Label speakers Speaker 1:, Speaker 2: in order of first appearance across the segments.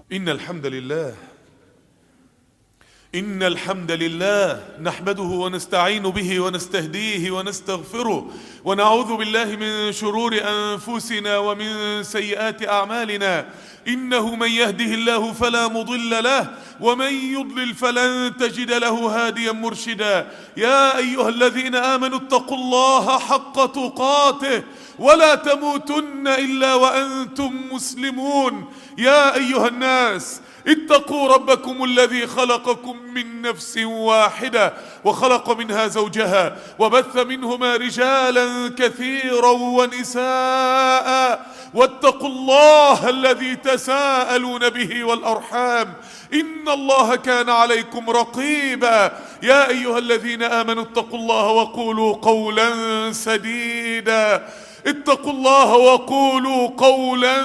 Speaker 1: إن الحمد لله نحمده ونستعين به ونستهديه ونستغفره ونعوذ بالله من شرور أنفسنا ومن سيئات أعمالنا. إنه من يهده الله فلا مضل له ومن يضلل فلن تجد له هاديا مرشدا. يا أيها الذين آمنوا اتقوا الله حق تقاته ولا تموتن إلا وأنتم مسلمون. يا أيها الناس اتقوا ربكم الذي خلقكم من نفس واحدة وخلق منها زوجها وبث منهما رجالا كثيرا ونساء واتقوا الله الذي تساءلون به والأرحام إن الله كان عليكم رقيبا. يا أيها الذين آمنوا اتقوا الله وقولوا قولا سديدا. اتقوا الله وقولوا قولا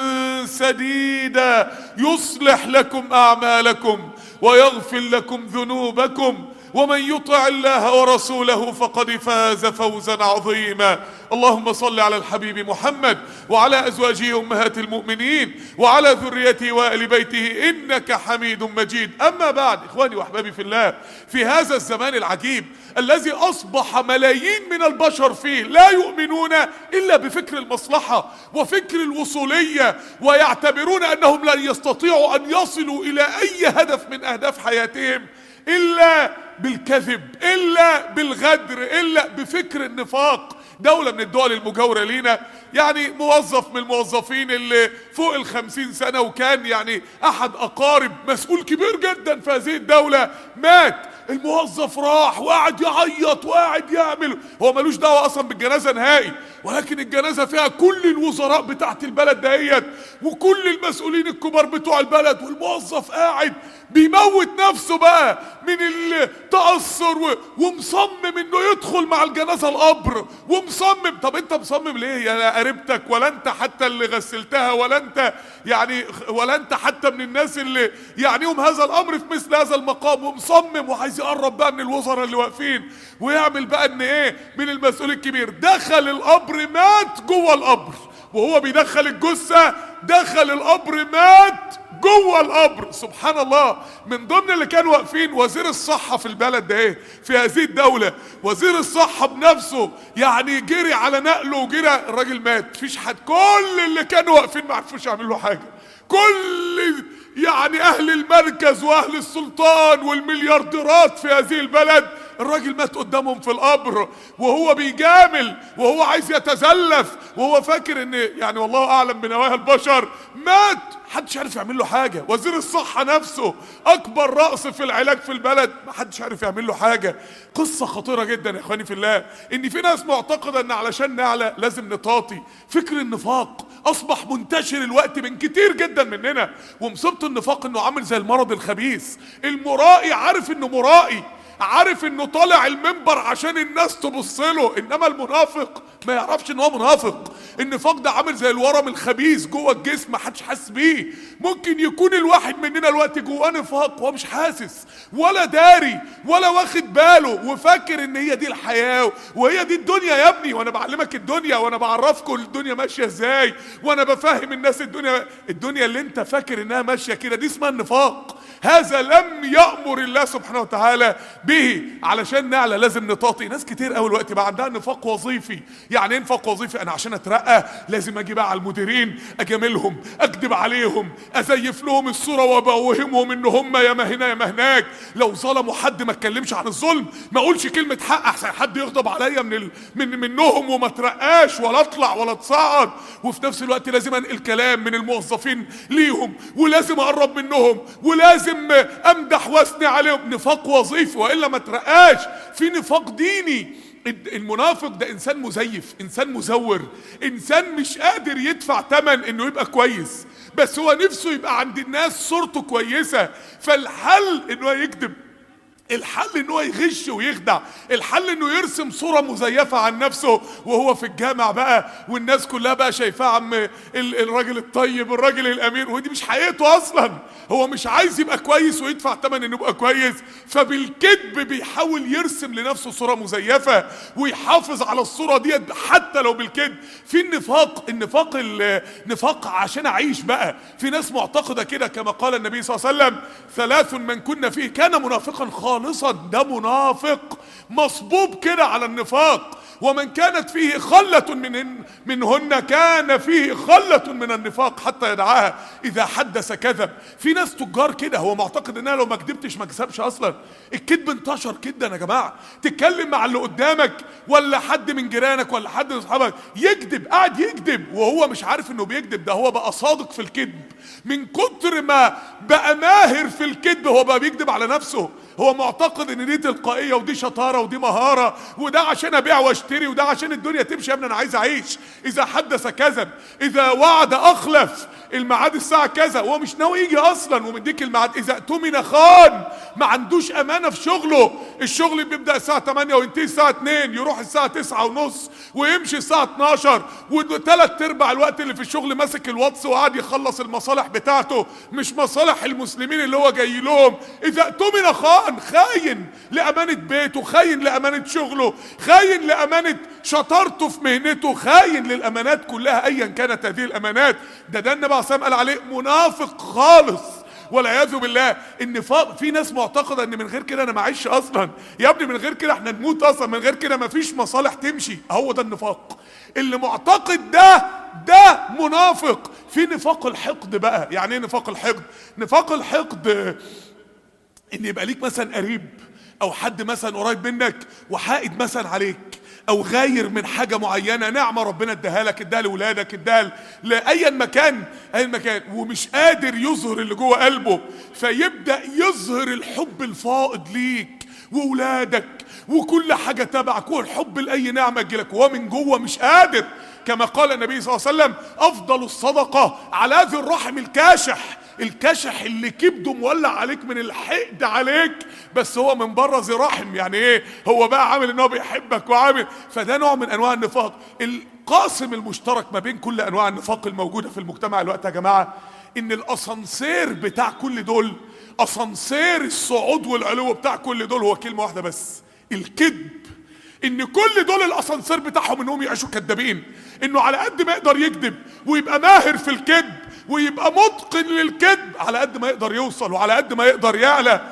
Speaker 1: سديدا يصلح لكم أعمالكم ويغفر لكم ذنوبكم ومن يطع الله ورسوله فقد فاز فوزا عظيما. اللهم صل على الحبيب محمد وعلى أزواجه أمهات المؤمنين وعلى ذريته وآل بيته إنك حميد مجيد. أما بعد، إخواني وأحبابي في الله، في هذا الزمان العجيب الذي أصبح ملايين من البشر فيه لا يؤمنون إلا بفكر المصلحة وفكر الوصولية، ويعتبرون أنهم لن يستطيعوا أن يصلوا إلى أي هدف من أهداف حياتهم إلا بالكذب، إلا بالغدر، إلا بفكر النفاق. دولة من الدول المجاورة لينا، يعني موظف من الموظفين اللي فوق ال50 سنة، وكان يعني أحد أقارب مسؤول كبير جدا في هذه الدولة مات. الموظف راح وقعد يعيط وقاعد يعمل، هو ملوش دعوة أصلا بالجنازة نهائي، ولكن الجنازة فيها كل الوزراء بتاعت البلد دهيت وكل المسؤولين الكبار بتوع البلد، والموظف قاعد بيموت نفسه بقى من التأثر ومصمم انه يدخل مع الجنازة القبر ومصمم. طب انت مصمم ليه؟ يا قريبتك ولا انت حتى اللي غسلتها ولا انت حتى من الناس اللي يعنيهم هذا الامر في مثل هذا المقام، ومصمم وعايز يقرب بقى من الوزراء اللي واقفين ويعمل بقى ان ايه من المسؤول الكبير. دخل القبر مات جوه القبر، وهو بيدخل الجثة دخل القبر مات جوه القبر. سبحان الله. من ضمن اللي كانوا واقفين وزير الصحة في البلد ده ايه في هذه الدولة، وزير الصحة بنفسه يعني جري على نقله وجري، الراجل مات. فيش حد، كل اللي كانوا واقفين ما عرفوش يعملوا له حاجة، كل يعني اهل المركز واهل السلطان والمليارديرات في هذه البلد، الراجل مات قدامهم في القبر وهو بيجامل وهو عايز يتزلف وهو فاكر ان يعني والله اعلم بنوايا البشر. مات، محدش عارف يعمل له حاجة. وزير الصحة نفسه اكبر رأس في العلاج في البلد، محدش عارف يعمل له حاجة. قصة خطيرة جدا يا اخواني في الله، ان في ناس معتقدة ان علشان نعلى لازم نطاطي. فكر النفاق اصبح منتشر الوقت من كتير جدا مننا، ومصيبة النفاق انه عامل زي المرض الخبيث. المرائي عارف انه مرائي، عارف انه طالع المنبر عشان الناس تبصله، انما المنافق ما يعرفش ان هو منافق. النفاق ده عامل زي الورم الخبيث جوه الجسم، محدش حاسس بيه. ممكن يكون الواحد مننا الوقت جواه نفاق وهو مش حاسس ولا داري ولا واخد باله، وفاكر ان هي دي الحياة وهي دي الدنيا. يا ابني وانا بعلمك الدنيا وانا بعرفكم الدنيا ماشية ازاي وانا بفهم الناس الدنيا اللي انت فاكر انها ماشية كده دي اسمها النفاق. هذا لم يأمر الله سبحانه وتعالى به. علشان نعلى لازم نطاطي. ناس كتير قوي الوقت بقى عندها نفاق وظيفي. يعني ايه نفاق وظيفي؟ انا عشان اترقى لازم اجي بقى على المديرين اجاملهم، اكذب عليهم، ازيف لهم الصوره وابوهمهم ان هم يا ما هنا يا ما هناك. لو ظلموا حد ما اتكلمش عن الظلم، ما اقولش كلمه حق احسن حد يغضب عليا منهم وما اترقاش ولا اطلع ولا اتصعد. وفي نفس الوقت لازم انقل كلام من الموظفين ليهم، ولازم اقرب منهم، ولازم امدح واثني عليهم. نفاق وظيفي والا ما اترقاش. في نفاق ديني. المنافق ده انسان مزيف، انسان مزور، انسان مش قادر يدفع ثمن انه يبقى كويس، بس هو نفسه يبقى عند الناس صورته كويسة، فالحل انه يكذب. الحل ان هو يغش ويخدع، الحل انه يرسم صورة مزيفة عن نفسه وهو في الجامع بقى، والناس كلها بقى شايفاه عم الراجل الطيب، الراجل الامير، ودي مش حقيقته اصلا. هو مش عايز يبقى كويس ويدفع ثمن انه يبقى كويس، فبالكذب بيحاول يرسم لنفسه صورة مزيفة ويحافظ على الصورة ديت حتى لو بالكذب. في النفاق عشان اعيش بقى. في ناس معتقدة كده كما قال النبي صلى الله عليه وسلم: ثلاث من كنا فيه كان منافقا خالصا. ده منافق مصبوب كده على النفاق. ومن كانت فيه خلة منهن كان فيه خلة من النفاق حتى يدعاها. إذا حدث كذب. في ناس تجار كده، هو معتقد إنها لو ما كدبتش ما كسبش أصلا. الكذب انتشر جدا يا جماعة. تتكلم مع اللي قدامك ولا حد من جيرانك ولا حد من أصحابك يكذب، قاعد يكذب وهو مش عارف إنه بيكذب، ده هو بقى صادق في الكذب. من كتر ما بقى ماهر في الكذب هو بقى بيكذب على نفسه. هو معتقد ان دي تلقائيه ودي شطاره ودي مهاره، وده عشان ابيع واشتري، وده عشان الدنيا تمشي. يا ابني انا عايز اعيش. اذا حدث كذب، اذا وعد اخلف. الميعاد الساعه كذا وهو مش ناوي يجي اصلا ومديك الميعاد. اذا اؤتمن خان، ما عندوش امانه في شغله. الشغل بيبدا الساعه 8 وينتهي الساعه 2، يروح الساعه 9 ونص ويمشي الساعه 12، وثلاث ارباع الوقت اللي في الشغل ماسك الواتس وقاعد يخلص المصالح بتاعته، مش مصالح المسلمين اللي هو جاي لهم. اذا اؤتمن خان، خاين لامانه بيته، خاين لامانه شغله، خاين لامانه شطارته في مهنته، خاين للامانات كلها ايا كانت هذه الامانات. ده النبي عليه الصلاه والسلام قال عليه منافق خالص والعياذ بالله. النفاق في ناس معتقده ان من غير كده انا ما اعيش اصلا. يا ابني من غير كده احنا نموت اصلا، من غير كده ما فيش مصالح تمشي. هو ده النفاق اللي معتقد. ده منافق. في نفاق الحقد بقى. يعني ايه نفاق الحقد؟ نفاق الحقد ان يبقى ليك مثلا قريب او حد مثلا قريب منك وحائد مثلا عليك، او غاير من حاجه معينه، نعمه ربنا اداها لك، اداها لاولادك، اداها لاي مكان، ومش قادر يظهر اللي جوه قلبه، فيبدا يظهر الحب الفائض ليك واولادك وكل حاجه تبعك والحب لاي نعمه تجيلك، وهو من جوه مش قادر. كما قال النبي صلى الله عليه وسلم: افضل الصدقه على ذي الرحم الكاشح. الكاشح اللي كبده مولع عليك من الحقد عليك، بس هو من بره ذي رحم. يعني ايه؟ هو بقى عامل ان هو بيحبك وعامل. فده نوع من انواع النفاق. القاسم المشترك ما بين كل انواع النفاق الموجوده في المجتمع الوقت يا جماعه، ان الاسانسير بتاع كل دول، اسانسير الصعود والعلو بتاع كل دول هو كلمه واحده بس: الكذب. ان كل دول الاسانسير بتاعهم انهم يعيشوا كذابين، انه على قد ما يقدر يكذب ويبقى ماهر في الكذب ويبقى متقن للكذب، على قد ما يقدر يوصل وعلى قد ما يقدر يعلى.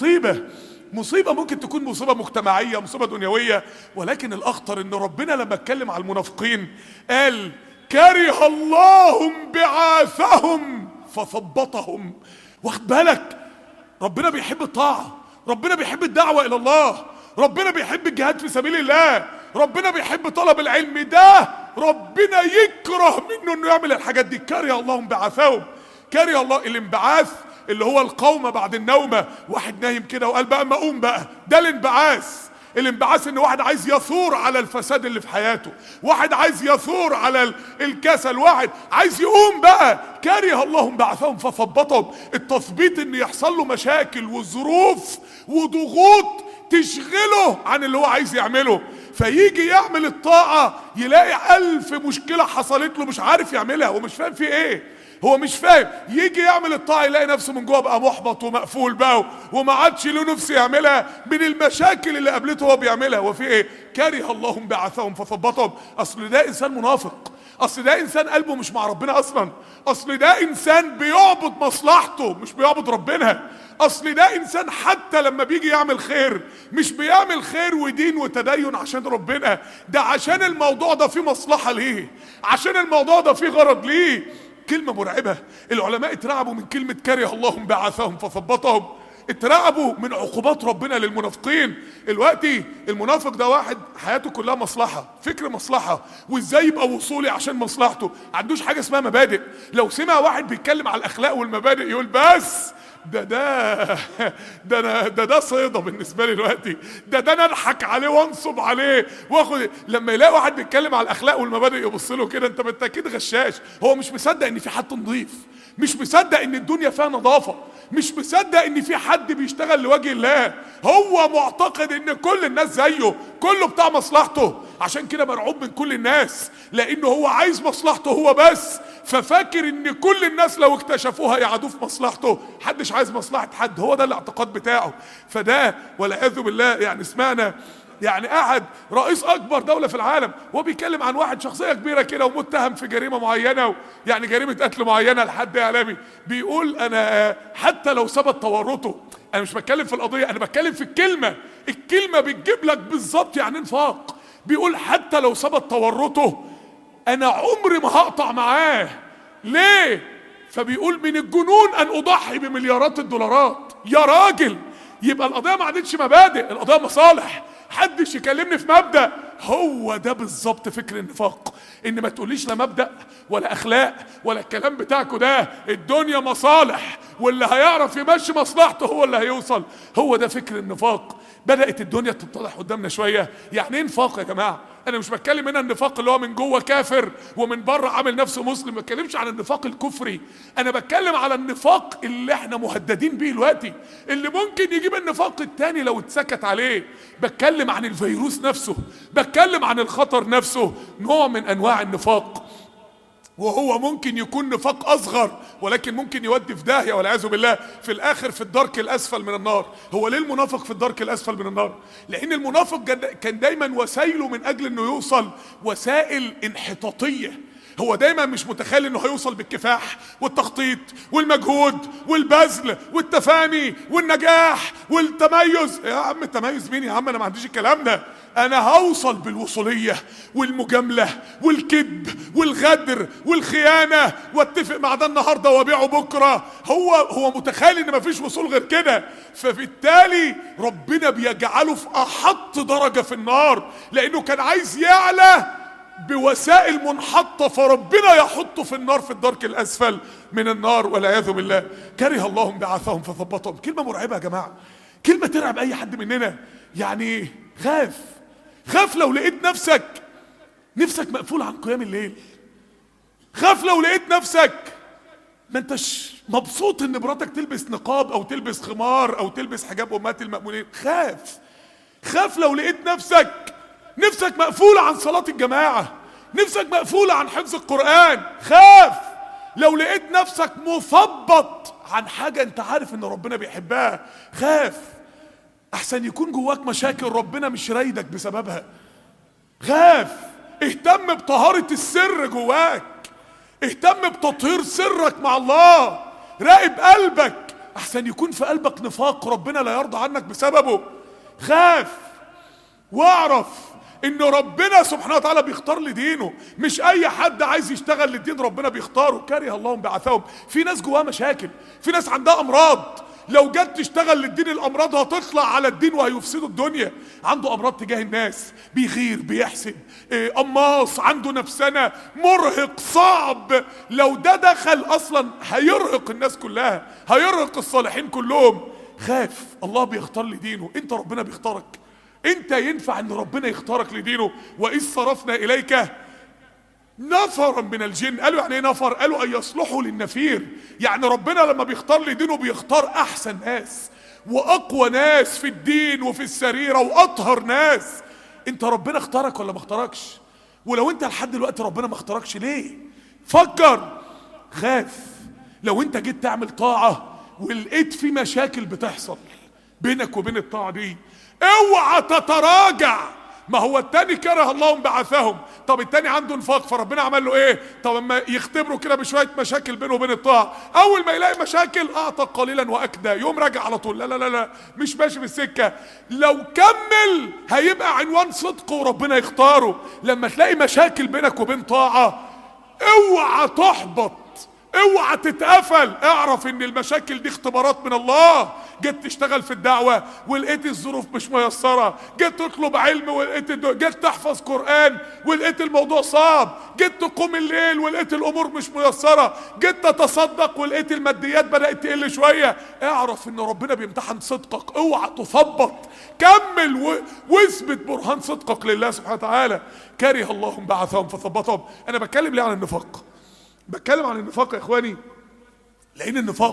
Speaker 1: مصيبة ممكن تكون مصيبة مجتمعية، مصيبة دنيوية، ولكن الأخطر إن ربنا لما اتكلم على المنافقين قال: كره الله انبعاثهم فثبطهم. واخد بالك؟ ربنا بيحب الطاعة، ربنا بيحب الدعوة إلى الله، ربنا بيحب الجهاد في سبيل الله، ربنا بيحب طلب العلم. ده ربنا يكره منه انه يعمل الحاجات دي. كره الله انبعاثهم. كره الله الانبعاث اللي هو القومة بعد النومة. واحد نايم كده وقال بقى ما اقوم بقى. ده الانبعاث. الانبعاث ان واحد عايز يثور على الفساد اللي في حياته، واحد عايز يثور على الكسل، واحد عايز يقوم بقى. كره الله انبعاثهم فثبطهم. التثبيط ان يحصل له مشاكل وظروف وضغوط تشغله عن اللي هو عايز يعمله، فيجي يعمل الطاعة يلاقي 1000 مشكلة حصلت له مش عارف يعملها ومش فاهم في ايه. هو مش فاهم. يجي يعمل الطاعة يلاقي نفسه من جوه بقى محبط ومقفول بقى وما عادش له نفس يعملها من المشاكل اللي قابلته هو بيعملها. وفي ايه؟ كره الله انبعاثهم فثبطهم. اصل ده انسان منافق، اصل ده انسان قلبه مش مع ربنا اصلا، اصل ده انسان بيعبد مصلحته مش بيعبد ربنا، اصل ده انسان حتى لما بيجي يعمل خير مش بيعمل خير ودين وتدين عشان ربنا، ده عشان الموضوع ده فيه مصلحة ليه، عشان الموضوع ده فيه غرض ليه. كلمة مرعبة. العلماء اترعبوا من كلمة كره الله انبعاثهم فثبطهم. اترعبوا من عقوبات ربنا للمنافقين. الوقتي المنافق ده واحد حياته كلها مصلحة، فكر مصلحة، وازاي يبقى وصولي عشان مصلحته. ما عندوش حاجة اسمها مبادئ. لو سمع واحد بيتكلم على الاخلاق والمبادئ يقول بس ده صيدة بالنسبة لي دلوقتي، ده انا اضحك عليه وانصب عليه واخد. لما يلاقي واحد بيتكلم على الاخلاق والمبادئ يبص له كده: انت اكيد غشاش. هو مش مصدق ان في حد نظيف، مش مصدق ان الدنيا فيها نظافة، مش مصدق ان في حد بيشتغل لوجه الله، هو معتقد ان كل الناس زيه، كله بتاع مصلحته، عشان كده مرعوب من كل الناس، لانه هو عايز مصلحته هو بس، ففاكر ان كل الناس لو اكتشفوها يعادوه في مصلحته، محدش عايز مصلحة حد، هو ده الاعتقاد بتاعه. فده والعياذ بالله يعني سمعنا يعني قاعد رئيس اكبر دولة في العالم وهو بيتكلم عن واحد شخصية كبيرة كده ومتهم في جريمة معينة، يعني جريمة قتل معينة لحد اعلامي، بيقول انا حتى لو ثبت تورطه، انا مش بتكلم في القضية، انا بتكلم في الكلمة بتجيب لك بالظبط يعني انفاق. بيقول حتى لو ثبت تورطه انا عمري ما هقطع معاه. ليه؟ فبيقول من الجنون ان اضحي بمليارات الدولارات. يا راجل، يبقى القضية ما عادتش مبادئ، القضية مصالح، حدش يكلمني في مبدأ. هو ده بالظبط فكر النفاق، ان ما تقوليش لا مبدأ ولا اخلاق ولا الكلام بتاعكوا ده، الدنيا مصالح واللي هيعرف يمشي مصلحته هو اللي هيوصل. هو ده فكر النفاق. بدأت الدنيا تتضح قدامنا شوية. يعني ايه نفاق يا جماعة؟ انا مش بتكلم هنا النفاق اللي هو من جوه كافر ومن بره عامل نفسه مسلم، ما بتكلمش عن النفاق الكفري، انا بتكلم على النفاق اللي احنا مهددين بيه دلوقتي، اللي ممكن يجيب النفاق التاني لو اتسكت عليه. بتكلم عن الفيروس نفسه، بتكلم عن الخطر نفسه، نوع من انواع النفاق، وهو ممكن يكون نفاق اصغر ولكن ممكن يودي في داهيه والعياذ بالله في الاخر في الدرك الاسفل من النار. هو ليه المنافق في الدرك الاسفل من النار؟ لان المنافق كان دايما وسائله من اجل انه يوصل وسائل انحطاطيه. هو دايما مش متخيل انه هيوصل بالكفاح والتخطيط والمجهود والبذل والتفاني والنجاح والتميز. يا عم التميز مين يا عم؟ انا ما عنديش الكلام ده، انا هوصل بالوصولية والمجاملة والكذب والغدر والخيانة، واتفق مع ده النهاردة وابيعه بكرة. هو متخيل ان مفيش وصول غير كده، فبالتالي ربنا بيجعله في احط درجة في النار، لانه كان عايز يعلى بوسائل منحطة، فربنا يحطه في النار في الدرك الاسفل من النار والعياذ بالله. كره الله انبعاثهم فثبطهم. كلمة مرعبة يا جماعة، كلمة ترعب اي حد مننا. يعني خاف لو لقيت نفسك مقفول عن قيام الليل. خاف لو لقيت نفسك ما انتش مبسوط ان مراتك تلبس نقاب او تلبس خمار او تلبس حجاب امهات المأمونين. خاف لو لقيت نفسك مقفولة عن صلاة الجماعة، نفسك مقفولة عن حفظ القرآن. خاف لو لقيت نفسك مثبط عن حاجة انت عارف ان ربنا بيحبها. خاف احسن يكون جواك مشاكل ربنا مش رايدك بسببها. خاف، اهتم بطهارة السر جواك، اهتم بتطهير سرك مع الله، راقب قلبك احسن يكون في قلبك نفاق ربنا لا يرضى عنك بسببه. خاف واعرف ان ربنا سبحانه وتعالى بيختار لدينه، مش اي حد عايز يشتغل للدين ربنا بيختاره. كره الله انبعاثهم. في ناس جواها مشاكل، في ناس عندها امراض، لو جت تشتغل للدين الامراض هتطلع على الدين وهيفسدوا الدنيا. عنده امراض تجاه الناس، بيغير، بيحسد، قماص، عنده نفسنا، مرهق، صعب. لو ده دخل اصلا هيرهق الناس كلها، هيرهق الصالحين كلهم. خاف، الله بيختار لدينه، انت ربنا بيختارك، انت ينفع ان ربنا يختارك لدينه. واذ صرفنا اليك نفرا من الجن. قالوا يعني ايه نفر؟ قالوا ان يصلحوا للنفير. يعني ربنا لما بيختار لدينه بيختار احسن ناس واقوى ناس في الدين وفي السريرة واطهر ناس. انت ربنا اختارك ولا ما اختاركش؟ ولو انت لحد دلوقتي ربنا ما اختاركش ليه؟ فكر. خاف لو انت جيت تعمل طاعة ولقيت في مشاكل بتحصل بينك وبين الطاعة دي، اوعى تتراجع. ما هو التاني كره الله انبعاثهم، طب التاني عنده نفاق فربنا عمل له ايه؟ طب اما يختبروا كده بشويه مشاكل بينه وبين الطاعه، اول ما يلاقي مشاكل اعطى قليلا واكدى، يقوم راجع على طول. لا لا لا لا، مش ماشي في السكه. لو كمل هيبقى عنوان صدقه وربنا يختاره. لما تلاقي مشاكل بينك وبين طاعه اوعى تحبط، اوعى تتقفل. اعرف ان المشاكل دي اختبارات من الله. جيت تشتغل في الدعوة ولقيت الظروف مش ميسرة، جيت تطلب علم ولقيت جيت تحفظ قرآن ولقيت الموضوع صعب، جيت تقوم الليل ولقيت الامور مش ميسرة، جيت تتصدق ولقيت الماديات بدأت تقل شوية. اعرف ان ربنا بيمتحن صدقك، اوعى تثبط، كمل واثبت برهان صدقك لله سبحانه وتعالى. كره الله انبعاثهم فثبطهم. انا بتكلم ليه عن النفاق؟ بتكلم عن النفاق يا اخواني لان النفاق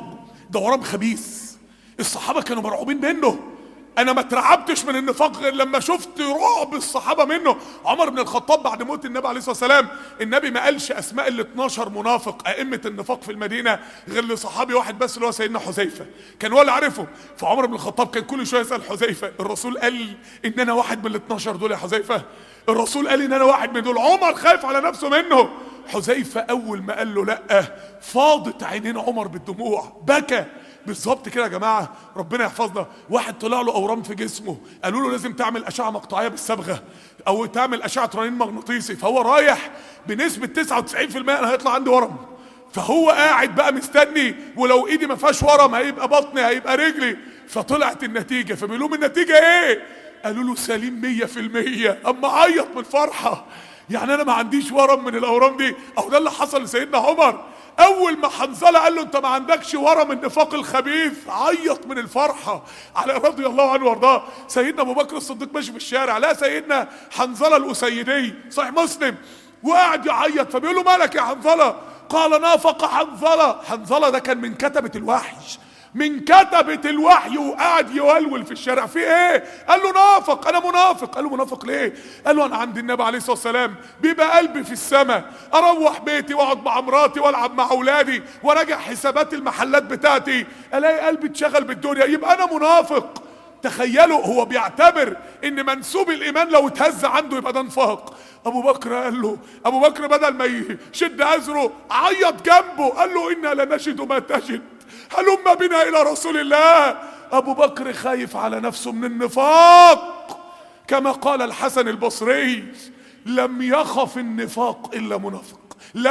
Speaker 1: ده ورم خبيث، الصحابة كانوا مرعوبين منه. انا ما اترعبتش من النفاق غير لما شفت رعب الصحابه منه. عمر بن الخطاب بعد موت النبي عليه الصلاه والسلام، النبي ما قالش اسماء ال 12 منافق ائمه النفاق في المدينه غير لصحابي واحد بس اللي هو سيدنا حذيفه، كان هو اللي عارفه. فعمر بن الخطاب كان كل شويه يسال حذيفه، الرسول قال ان انا واحد من ال 12 دول يا حذيفه؟ الرسول قال ان انا واحد من دول. عمر خايف على نفسه منه. حذيفه اول ما قال له لا، فاضت عينين عمر بالدموع، بكى. بالظبط كده يا جماعه، ربنا يحفظنا. واحد طلع له اورام في جسمه، قالوا له لازم تعمل اشعه مقطعيه بالصبغه او تعمل اشعه رنين مغناطيسي، فهو رايح بنسبه 99% انا هيطلع عندي ورم. فهو قاعد بقى مستني، ولو ايدي ما فيهاش ورم هيبقى بطني هيبقى رجلي. فطلعت النتيجه، فبيقول لهم النتيجه ايه؟ قالوا له سليم 100%. اما عيط من الفرحه، يعني انا ما عنديش ورم من الاورام دي. او ده اللي حصل لسيدنا عمر. اول ما حنظله قال له انت ما عندكش ورم النفاق الخبيث، عيط من الفرحه على رضي الله عنه وارضاه. سيدنا ابو بكر الصديق ماشي في الشارع، لا سيدنا حنظله الاسيدي صحيح مسلم، وقاعد يعيط. فبيقول له مالك يا حنظله؟ قال نافق حنظله. حنظله ده كان من كتبه الوحي، من كتبة الوحي، وقاعد يولول في الشارع. في ايه؟ قال له نافق، انا منافق. قال له منافق ليه؟ قال له انا عند النبي عليه الصلاه والسلام بيبقى قلبي في السماء، اروح بيتي واقعد مع مراتي والعب مع اولادي وراجع حسابات المحلات بتاعتي، الاقي قلبي اتشغل بالدنيا، يبقى انا منافق. تخيلوا، هو بيعتبر ان منسوب الايمان لو اتهز عنده يبقى ده نفاق. ابو بكر قال له، ابو بكر بدل ما يشد ازره عيط جنبه، قال له انا لنجد ما تجد، هلم بنا الى رسول الله. ابو بكر خايف على نفسه من النفاق، كما قال الحسن البصري لم يخف النفاق الا منافق.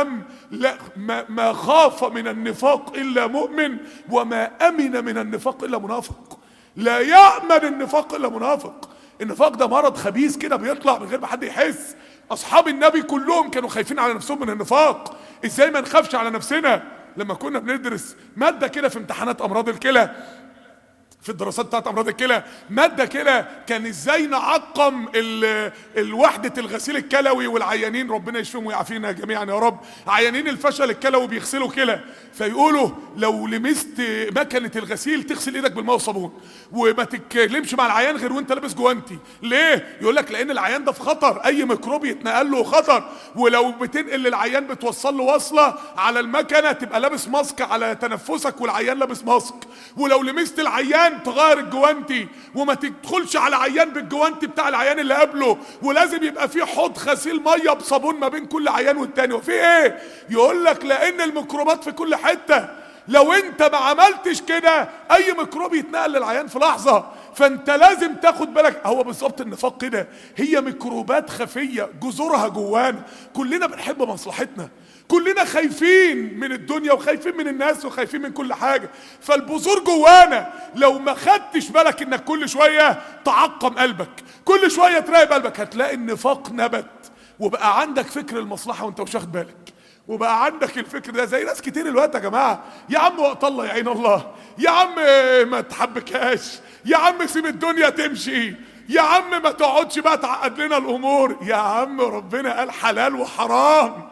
Speaker 1: ما خاف من النفاق الا مؤمن، وما امن من النفاق الا منافق. لا يامن النفاق الا منافق. النفاق ده مرض خبيث كده بيطلع من غير ما حد يحس. اصحاب النبي كلهم كانوا خايفين على نفسهم من النفاق. ازاي ما نخافش على نفسنا؟ لما كنا بندرس ماده كده في امتحانات امراض الكلى، في الدراسات بتاعت امراض الكلى، ماده كده كان ازاي نعقم الوحده الغسيل الكلوي والعيانين، ربنا يشفيهم ويعافينا جميعا يا رب. عيانين الفشل الكلوي بيغسلوا كلى، فيقولوا لو لمست مكنه الغسيل تغسل ايدك بالماء والصابون، وما تتكلمش مع العيان غير وانت لابس جوانتي. ليه؟ يقول لك لان العيان ده في خطر، اي ميكروب يتنقل له خطر، ولو بتنقل للعيان بتوصل له وصله على المكنه تبقى لابس ماسك على تنفسك والعيان لابس ماسك، ولو لمست العيان تغير الجوانتي وما تدخلش على عيان بالجوانتي بتاع العيان اللي قبله، ولازم يبقى في حوض غسيل ميه بصابون ما بين كل عيان والتاني. وفي ايه؟ يقول لك لان الميكروبات في كل حته، لو انت ما عملتش كده اي ميكروب يتنقل للعيان في لحظه، فانت لازم تاخد بالك. هو بالظبط النفاق كده، هي ميكروبات خفيه جذورها جوانا. كلنا بنحب مصلحتنا، كلنا خايفين من الدنيا وخايفين من الناس وخايفين من كل حاجة، فالبذور جوانا. لو ما خدتش بالك انك كل شوية تعقم قلبك، كل شوية تراقب قلبك، هتلاقي النفاق نبت وبقى عندك فكر المصلحة وانت مش واخد بالك، وبقى عندك الفكر ده زي ناس كتير الوقت. يا جماعة يا عم وقت الله يعين الله، يا عم ما تحبكاش، يا عم سيب الدنيا تمشي، يا عم ما تقعدش بقى تعقد لنا الامور. يا عم ربنا قال حلال وحرام،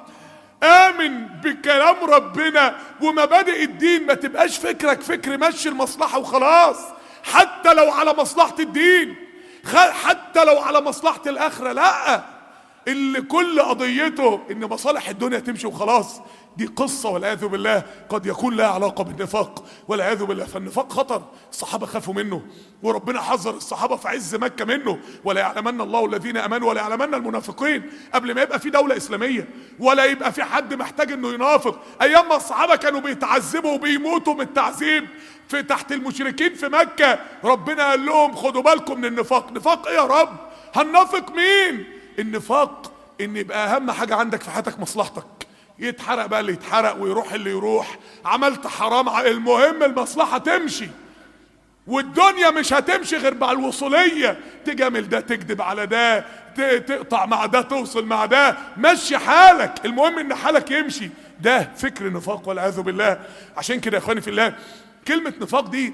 Speaker 1: آمن بكلام ربنا ومبادئ الدين، ما تبقاش فكرك فكر مشي المصلحة وخلاص، حتى لو على مصلحة الدين، حتى لو على مصلحة الآخرة. لا، اللي كل قضيته ان مصالح الدنيا تمشي وخلاص، دي قصة والعياذ بالله قد يكون لها علاقة بالنفاق والعياذ بالله. فالنفاق خطر، الصحابة خافوا منه، وربنا حذر الصحابة في عز مكة منه. ولا يعلمن الله الذين امنوا ولا يعلمن المنافقين، قبل ما يبقى في دولة اسلامية ولا يبقى في حد محتاج انه ينافق. ايام ما الصحابة كانوا بيتعذبوا وبيموتوا من التعذيب في تحت المشركين في مكة، ربنا قال لهم خدوا بالكم من النفاق. نفاق ايه يا رب؟ هننافق مين؟ النفاق ان يبقى اهم حاجة عندك في حياتك مصلحتك، يتحرق بقى اللي يتحرق ويروح اللي يروح، عملت حرام المهم المصلحة تمشي، والدنيا مش هتمشي غير مع الوصولية، تجامل ده، تكذب على ده، تقطع مع ده، توصل مع ده، مشي حالك، المهم ان حالك يمشي. ده فكر نفاق والعياذ بالله. عشان كده يا اخواني في الله، كلمة نفاق دي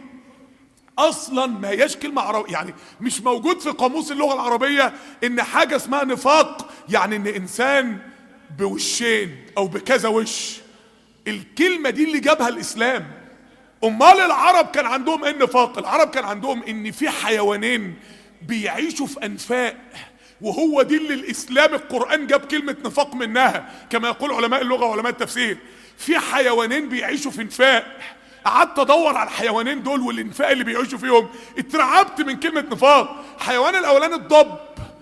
Speaker 1: اصلا ما هياش كلمة عربية، يعني مش موجود في قاموس اللغة العربية ان حاجة اسمها نفاق يعني ان انسان بوشين او بكذا وش. الكلمة دي اللي جابها الاسلام، امال العرب كان عندهم ايه النفاق؟ العرب كان عندهم ان في حيوانين بيعيشوا في انفاق، وهو دي اللي الاسلام القرآن جاب كلمة نفاق منها، كما يقول علماء اللغة وعلماء التفسير. في حيوانين بيعيشوا في انفاق. قعدت ادور على الحيوانين دول والانفاق اللي بيعيشوا فيهم، اترعبت من كلمة نفاق. حيوان الاولاني الضب.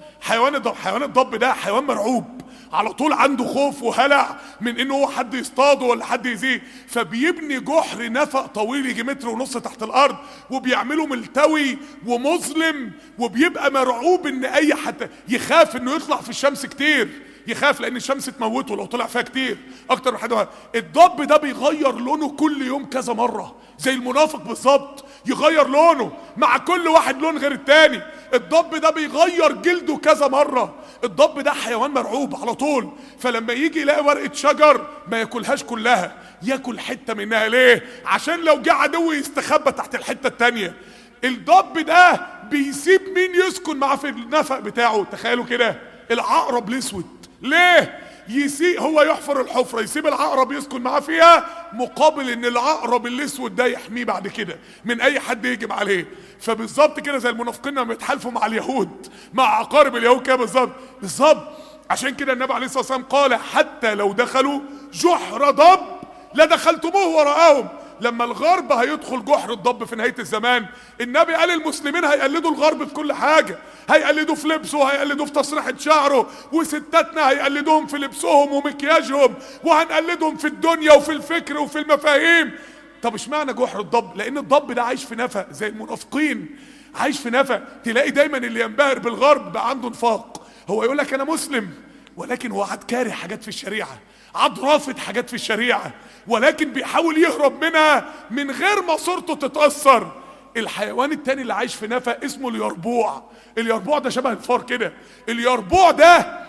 Speaker 1: حيوان الضب ده حيوان مرعوب، على طول عنده خوف وهلع من انه هو حد يصطاده ولا حد يزيه، فبيبني جحر نفق طويل يجي 1.5 متر تحت الارض، وبيعمله ملتوي ومظلم، وبيبقى مرعوب ان اي حد يخاف انه يطلع في الشمس كتير، يخاف لان الشمس تموته لو طلع فيها كتير اكتر من حد. الضب ده بيغير لونه كل يوم كذا مره، زي المنافق بالظبط، يغير لونه مع كل واحد لون غير التاني. الضب ده بيغير جلده كذا مره. الضب ده حيوان مرعوب على طول، فلما يجي يلاقي ورقه شجر ما ياكلهاش كلها، ياكل حته منها. ليه؟ عشان لو جه عدو يستخبى تحت الحته التانيه. الضب ده بيسيب مين يسكن معاه في النفق بتاعه؟ تخيلوا كده، العقرب الاسود. ليه؟ يسيب هو يحفر الحفره، يسيب العقرب يسكن معاه فيها، مقابل ان العقرب الاسود ده يحميه بعد كده من اي حد يهجم عليه. فبالظبط كده زي المنافقين لما يتحالفوا مع اليهود، مع عقارب اليهود كده بالظبط. عشان كده النبي عليه الصلاه والسلام قال: حتى لو دخلوا جحر ضب لدخلتموه وراءهم. لما الغرب هيدخل جحر الضب في نهاية الزمان، النبي قال المسلمين هيقلدوا الغرب في كل حاجة، هيقلدوا في لبسه، هيقلدوا في تسريحة شعره، وستاتنا هيقلدوهم في لبسهم ومكياجهم، وهنقلدهم في الدنيا وفي الفكر وفي المفاهيم. طب اشمعنى جحر الضب؟ لان الضب ده عايش في نفق زي المنافقين، عايش في نفق. تلاقي دايما اللي ينبهر بالغرب بقى عنده نفاق، هو يقول لك انا مسلم ولكن هو عاد كاره حاجات في الشريعة، عاد رافض حاجات في الشريعة، ولكن بيحاول يهرب منها من غير ما صورته تتأثر. الحيوان التاني اللي عايش في نفق اسمه اليربوع. اليربوع ده شبه الفار كده. اليربوع ده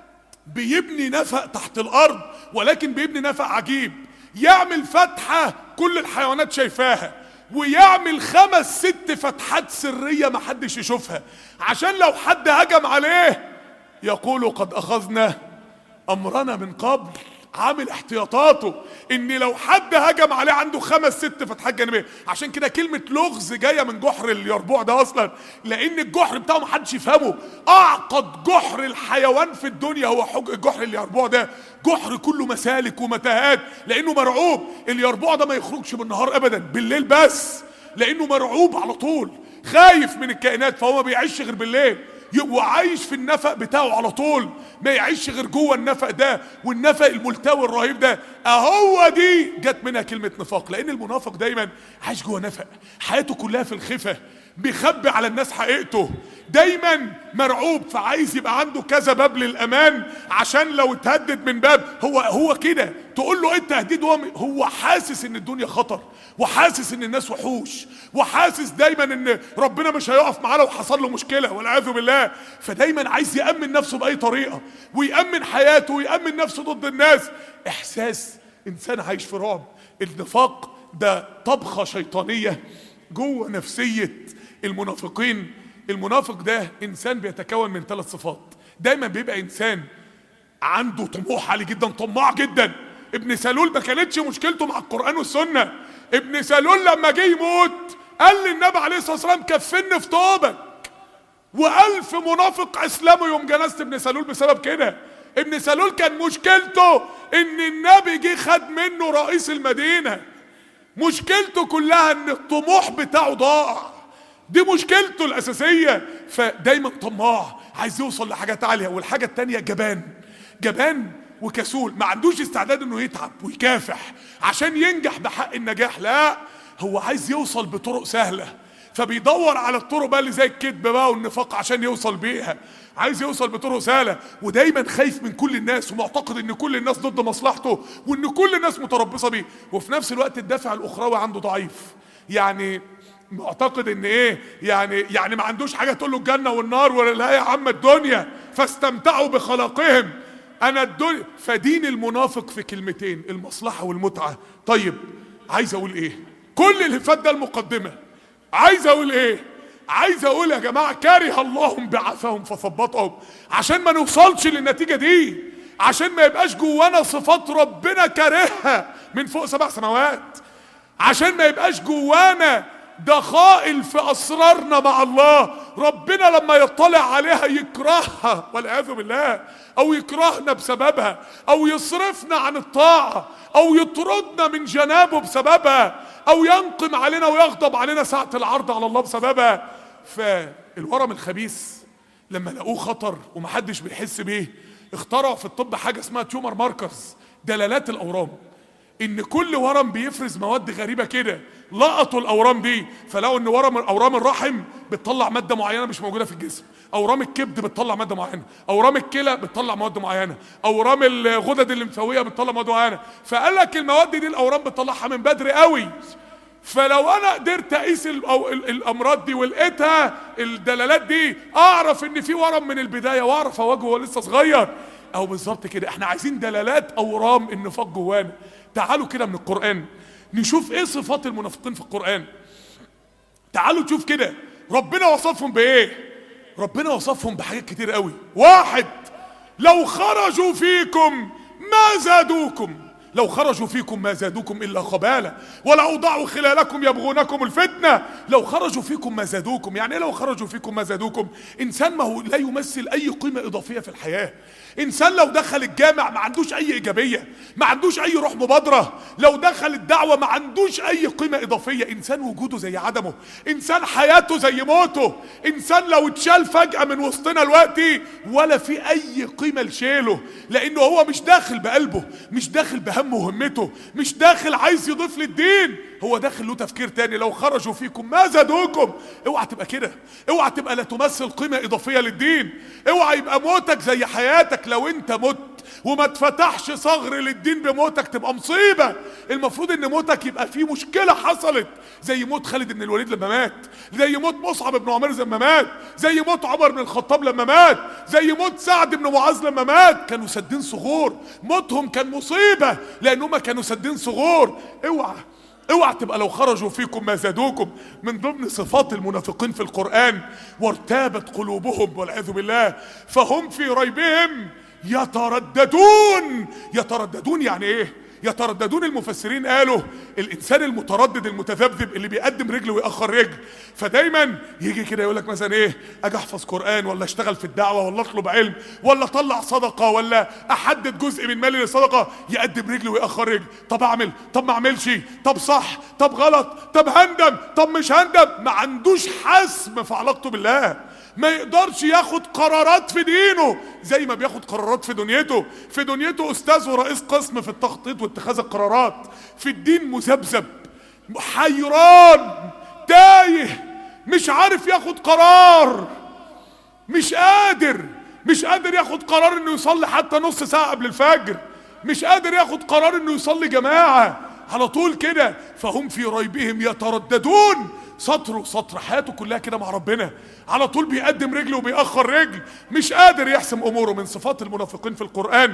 Speaker 1: بيبني نفق تحت الارض، ولكن بيبني نفق عجيب، يعمل فتحة كل الحيوانات شايفاها، ويعمل 5 6 فتحات سرية محدش يشوفها، عشان لو حد هجم عليه يقول قد اخذنا امرنا من قبل. عامل احتياطاته ان لو حد هجم عليه عنده 5 6 فتحات جانبيه. عشان كده كلمه لغز جايه من جحر اليربوع ده اصلا، لان الجحر بتاعه محدش يفهمه. اعقد جحر الحيوان في الدنيا هو جحر اليربوع ده، جحر كله مسالك ومتاهات، لانه مرعوب. اليربوع ده ما يخرجش بالنهار ابدا، بالليل بس، لانه مرعوب على طول، خايف من الكائنات، فهو ما بيعيش غير بالليل، وعايش في النفق بتاعه على طول، ما يعيش غير جوه النفق ده، والنفق الملتوي الرهيب ده. اهو دي جت منها كلمه نفاق، لان المنافق دايما عايش جوه نفق، حياته كلها في الخفه، بيخبي على الناس حقيقته، دايما مرعوب، فعايز يبقى عنده كذا باب للامان، عشان لو اتهدد من باب هو كده تقول له ايه التهديد، هو حاسس ان الدنيا خطر، وحاسس ان الناس وحوش، وحاسس دايما ان ربنا مش هيقف معاه لو حصل له مشكله والعياذ بالله. فدايما عايز يامن نفسه باي طريقه، ويامن حياته، ويامن نفسه ضد الناس. احساس انسان عايش في رعب. النفاق ده طبخه شيطانيه جوه نفسيه المنافقين. المنافق ده انسان بيتكون من 3 صفات. دايما بيبقى انسان عنده طموح عالي جدا، طماع جدا. ابن سلول ما كانتش مشكلته مع القرآن والسنة. ابن سلول لما جه يموت قال للنبي عليه الصلاة والسلام كفني في توبك، و1000 منافق اسلموا يوم جنازة ابن سلول بسبب كده. ابن سلول كان مشكلته ان النبي جه خد منه رئيس المدينة، مشكلته كلها ان الطموح بتاعه ضاع، دي مشكلته الأساسية. فدايما طماع، عايز يوصل لحاجات عالية. والحاجة التانية جبان وكسول، ما عندوش استعداد انه يتعب ويكافح عشان ينجح بحق النجاح، لا، هو عايز يوصل بطرق سهلة، فبيدور على الطرق بقى اللي زي الكذب بقى والنفاق عشان يوصل بيها، عايز يوصل بطرق سهلة، ودايما خايف من كل الناس، ومعتقد ان كل الناس ضد مصلحته، وان كل الناس متربصة بيه. وفي نفس الوقت الدافع الاخروي عنده ضعيف، يعني معتقد ان ايه، يعني ما عندوش حاجه تقول له الجنه والنار، ولا لا يا عم الدنيا فاستمتعوا بخلاقهم، انا الدنيا. فدين المنافق في كلمتين: المصلحه والمتعه. طيب عايز اقول ايه؟ كل اللي فات ده المقدمه. عايز اقول ايه؟ عايز اقول يا جماعه كره الله بعثهم فثبطهم، عشان ما نوصلش للنتيجه دي، عشان ما يبقاش جوانا صفات ربنا كارهها من فوق 7 سماوات. عشان ما يبقاش جوانا دخائل في اسرارنا مع الله، ربنا لما يطلع عليها يكرهها والعياذ بالله، او يكرهنا بسببها، او يصرفنا عن الطاعة، او يطردنا من جنابه بسببها، او ينقم علينا ويغضب علينا ساعة العرض على الله بسببها. فالورم الخبيث لما لقوه خطر ومحدش بيحس بيه، اخترعوا في الطب حاجة اسمها تيومر ماركرز، دلالات الاورام، ان كل ورم بيفرز مواد غريبة كده. لقطوا الاورام دي فلقوا ان اورام الرحم بتطلع مادة معينة مش موجودة في الجسم، اورام الكبد بتطلع مادة معينة، اورام الكلى بتطلع مواد معينة، اورام الغدد الليمفاوية بتطلع مواد معينة. فقال لك المواد دي الاورام بتطلعها من بدري قوي. فلو انا قدرت اقيس الامراض دي ولقيتها الدلالات دي، اعرف ان في ورم من البداية واعرف اواجهه وهو لسه صغير. او بالظبط كده احنا عايزين دلالات اورام النفاق جوانا. تعالوا كده من القرآن نشوف ايه صفات المنافقين في القرآن. تعالوا نشوف كده ربنا وصفهم بايه. ربنا وصفهم بحاجات كتير قوي. واحد، لو خرجوا فيكم ما زادوكم، لو خرجوا فيكم ما زادوكم الا خبالا ولأوضعوا خلالكم يبغونكم الفتنة. لو خرجوا فيكم ما زادوكم، يعني ايه لو خرجوا فيكم ما زادوكم؟ انسان ما هو لا يمثل اي قيمة اضافية في الحياة. انسان لو دخل الجامع ما عندوش اي ايجابية، ما عندوش اي روح مبادرة. لو دخل الدعوة ما عندوش اي قيمة اضافية. انسان وجوده زي عدمه، انسان حياته زي موته، انسان لو اتشال فجأة من وسطنا دلوقتي ولا في اي قيمة لشيله، لانه هو مش داخل بقلبه، مش داخل بهمه وهمته، مش داخل عايز يضيف للدين، هو داخل له تفكير تاني. لو خرجوا فيكم ما زادوكم. اوعى تبقى كده، اوعى تبقى لا تمثل قيمة اضافية للدين، اوعى يبقى موتك زي حياتك. لو انت مت وما اتفتحش ثغر للدين بموتك تبقى مصيبة. المفروض ان موتك يبقى فيه مشكلة حصلت، زي موت خالد بن الوليد لما مات، زي موت مصعب بن عمير لما مات، زي موت عمر بن الخطاب لما مات، زي موت سعد بن معاذ لما مات. كانوا سدين ثغور، موتهم كان مصيبة لانهم كانوا سدين ثغور. اوعى تبقى لو خرجوا فيكم ما زادوكم. من ضمن صفات المنافقين في القرآن وارتابت قلوبهم والعياذ بالله فهم في ريبهم يترددون. يترددون يعني ايه؟ يترددون المفسرين قالوا الانسان المتردد المتذبذب اللي بيقدم رجل ويأخر رجل، فدايما يجي كده يقول لك مثلا ايه، اجي احفظ قرآن ولا اشتغل في الدعوة ولا اطلب علم ولا اطلع صدقة ولا احدد جزء من مالي للصدقة، يقدم رجل ويأخر رجل. طب اعمل، طب ما اعملش، طب صح، طب غلط، طب هندم، طب مش هندم. ما عندوش حسم في علاقته بالله، ما يقدرش ياخد قرارات في دينه زي ما بياخد قرارات في دنيته. في دنيته استاذ ورئيس قسم في التخطيط واتخاذ القرارات، في الدين مذبذب حيران تايه مش عارف ياخد قرار، مش قادر ياخد قرار انه يصلي حتى نص ساعة قبل الفجر، مش قادر ياخد قرار انه يصلي جماعة، على طول كده. فهم في ريبهم يترددون. سطر حياته كلها كده مع ربنا، على طول بيقدم رجل وبيأخر رجل، مش قادر يحسم اموره. من صفات المنافقين في القرآن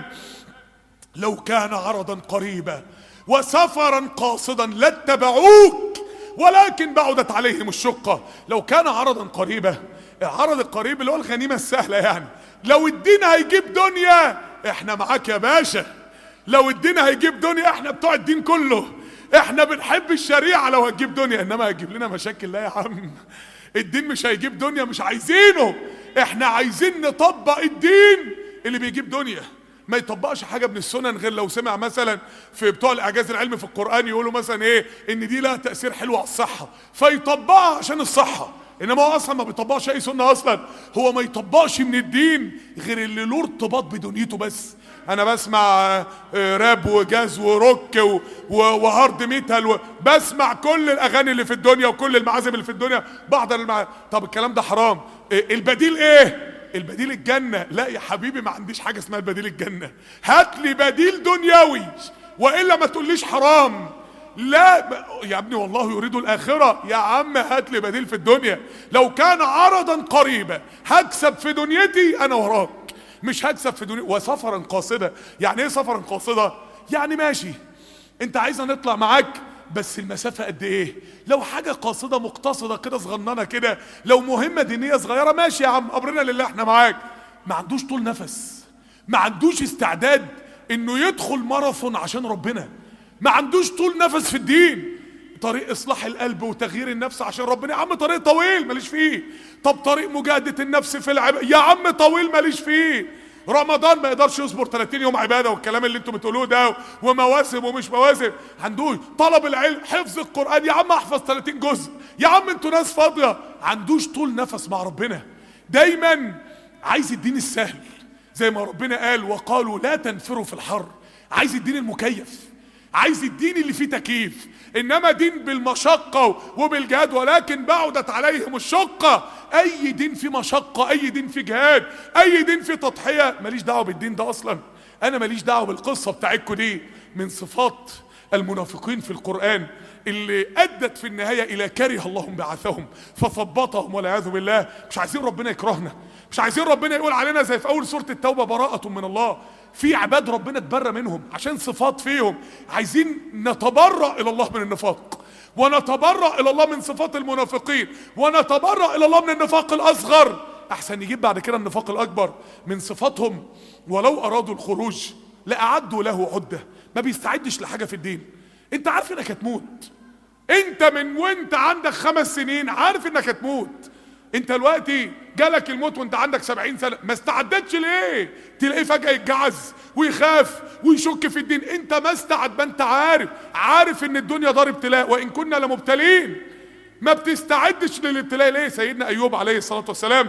Speaker 1: لو كان عرضا قريبا وسفرا قاصدا لاتبعوك ولكن بعدت عليهم الشقة. لو كان عرضا قريبا، العرض القريب اللي هو الغنيمة السهلة، يعني لو الدين هيجيب دنيا احنا معاك يا باشا، لو الدين هيجيب دنيا احنا بتوع الدين كله، احنا بنحب الشريعة لو هتجيب دنيا، انما هتجيب لنا مشاكل لا يا عم. الدين مش هيجيب دنيا، مش عايزينه، احنا عايزين نطبق الدين اللي بيجيب دنيا. ما يطبقش حاجة من السنن غير لو سمع مثلا في بتوع الاعجاز العلمي في القرآن يقولوا مثلا ايه، ان دي لها تأثير حلو على الصحة فيطبقها عشان الصحة، انما هو اصلا ما بيطبقش اي سنة اصلا. هو ما يطبقش من الدين غير اللي له ارتباط بدنيته بس. انا بسمع راب وجاز وروك وهارد ميتال بسمع كل الاغاني اللي في الدنيا وكل المعازف اللي في الدنيا، بحضر طب الكلام ده حرام. البديل ايه؟ البديل الجنة. لا يا حبيبي ما عنديش حاجة اسمها البديل الجنة، هات لي بديل دنيوي والا ما تقوليش حرام. لا يا ابني والله يريد الاخرة، يا عم هات لي بديل في الدنيا. لو كان عرضا قريبا هكسب في دنيتي انا وراك، مش هكسب في دنيا. وسفرا قاصدة، يعني ايه سفرا قاصدة؟ يعني ماشي انت عايزة نطلع معاك بس المسافة قد ايه؟ لو حاجة قاصدة مقتصدة كده صغننة كده، لو مهمة دينية صغيرة ماشي يا عم امرنا لله احنا معاك. ما عندوش طول نفس، ما عندوش استعداد انه يدخل ماراثون عشان ربنا، ما عندوش طول نفس في الدين. طريق اصلاح القلب وتغيير النفس عشان ربنا، يا عم طريق طويل ماليش فيه. طب طريق مجاهدة النفس في يا عم طويل ماليش فيه. رمضان ما يقدرش يصبر 30 يوم عباده والكلام اللي انتم بتقولوه ده، ومواسم ومش مواسم. عندوش طلب العلم، حفظ القران، يا عم احفظ 30 جزء. يا عم انتوا ناس فاضيه. عندوش طول نفس مع ربنا، دايما عايز الدين السهل زي ما ربنا قال وقالوا لا تنفروا في الحر. عايز الدين المكيف، عايز الدين اللي فيه تكييف. انما دين بالمشقه وبالجهاد، ولكن بعدت عليهم الشقه. اي دين فيه مشقه، اي دين فيه جهاد، اي دين فيه تضحيه، ماليش دعوه بالدين ده اصلا. انا ماليش دعوه بالقصه بتاعتكم دي. من صفات المنافقين في القران اللي ادت في النهايه الى كره الله بعثهم فثبطهم والعياذ بالله. مش عايزين ربنا يكرهنا، مش عايزين ربنا يقول علينا زي في اول سوره التوبه براءه من الله. في عباد ربنا اتبرى منهم عشان صفات فيهم. عايزين نتبرأ الى الله من النفاق، ونتبرأ الى الله من صفات المنافقين، ونتبرأ الى الله من النفاق الاصغر احسن يجيب بعد كده النفاق الاكبر. من صفاتهم ولو ارادوا الخروج لاعدوا له عده. ما بيستعدش لحاجه في الدين. انت عارف انك هتموت، انت من وانت عندك 5 سنين عارف انك هتموت. انت دلوقتي جالك الموت وانت عندك 70 سنه، ما استعدتش ليه؟ تلاقيه فجاه يتجعز ويخاف ويشك في الدين. انت ما استعد، ما انت عارف ان الدنيا دار ابتلاء وان كنا لمبتلين. ما بتستعدش للابتلاء ليه؟ سيدنا ايوب عليه الصلاه والسلام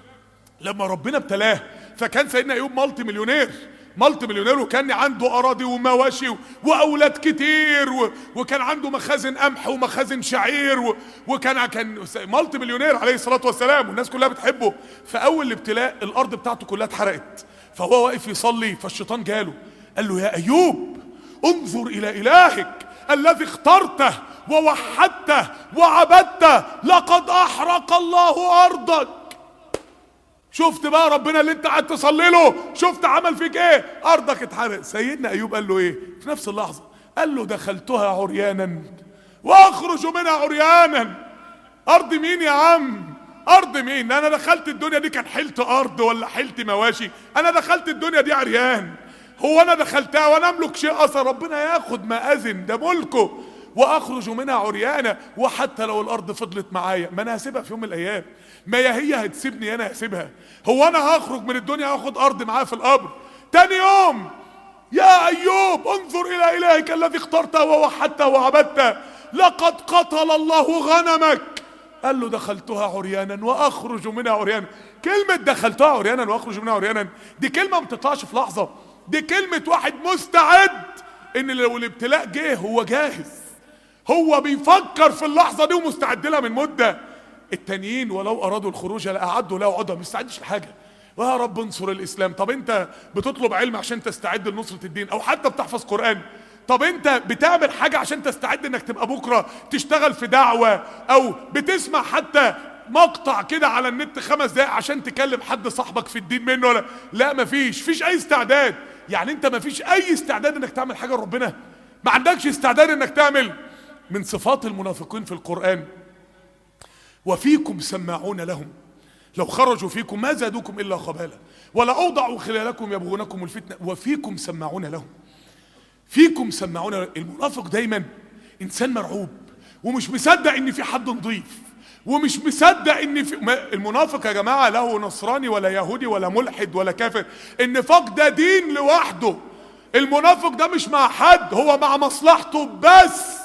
Speaker 1: لما ربنا ابتلاه، فكان سيدنا ايوب مالتي مليونير، وكان عنده اراضي ومواشي واولاد كتير وكان عنده مخازن قمح ومخازن شعير كان مالتي مليونير عليه الصلاه والسلام، والناس كلها بتحبه. فاول الابتلاء الارض بتاعته كلها اتحرقت، فهو واقف يصلي فالشيطان جاله قال له يا ايوب انظر الى الهك الذي اخترته ووحدته وعبدته لقد احرق الله ارضك. شفت بقى ربنا اللي انت قاعد تصلي له، شفت عمل فيك ايه؟ ارضك اتحرق. سيدنا ايوب قال له ايه في نفس اللحظه؟ قال له دخلتها عريانا واخرج منها عريانا. ارض مين يا عم؟ ارض مين؟ انا دخلت الدنيا دي كان حلت ارض ولا حلت مواشي؟ انا دخلت الدنيا دي عريان. هو انا دخلتها وانا املك شيء اصلا؟ ربنا ياخد ما اذن، ده ملكه. واخرج منها عريانا، وحتى لو الارض فضلت معايا ما انا هسيبها في يوم من الايام. ما هي هتسيبني انا هسيبها. هو انا هخرج من الدنيا هاخد ارض معايا في القبر؟ تاني يوم يا ايوب انظر الى الهك الذي اخترته ووحدته وعبدته لقد قتل الله غنمك. قال له دخلتها عريانا واخرج منها عريانا. كلمة دخلتها عريانا واخرج منها عريانا دي كلمة ما بتطلعش في لحظة، دي كلمة واحد مستعد ان لو الابتلاء جه هو جاهز، هو بيفكر في اللحظة دي ومستعد لها من مدة. التانيين ولو ارادوا الخروج لاعدوا له عدة، ما بيستعدش لحاجة. ويا رب انصر الاسلام. طب انت بتطلب علم عشان تستعد لنصرة الدين، او حتى بتحفظ قرآن؟ طب انت بتعمل حاجة عشان تستعد انك تبقى بكرة تشتغل في دعوة، او بتسمع حتى مقطع كده على النت 5 دقايق عشان تكلم حد صاحبك في الدين منه؟ ولا لا، مفيش اي استعداد. يعني انت مفيش اي استعداد انك تعمل حاجة لربنا، ما عندكش استعداد انك تعمل. من صفات المنافقين في القرآن وفيكم سماعون لهم لو خرجوا فيكم ما زادوكم الا خبالا ولأوضعوا خلالكم يبغونكم الفتنة وفيكم سماعون لهم. فيكم سماعون. المنافق دايما انسان مرعوب ومش مصدق ان في حد نضيف، ومش مصدق ان في المنافق يا جماعه له نصراني ولا يهودي ولا ملحد ولا كافر. النفاق ده دين لوحده. المنافق ده مش مع حد، هو مع مصلحته بس،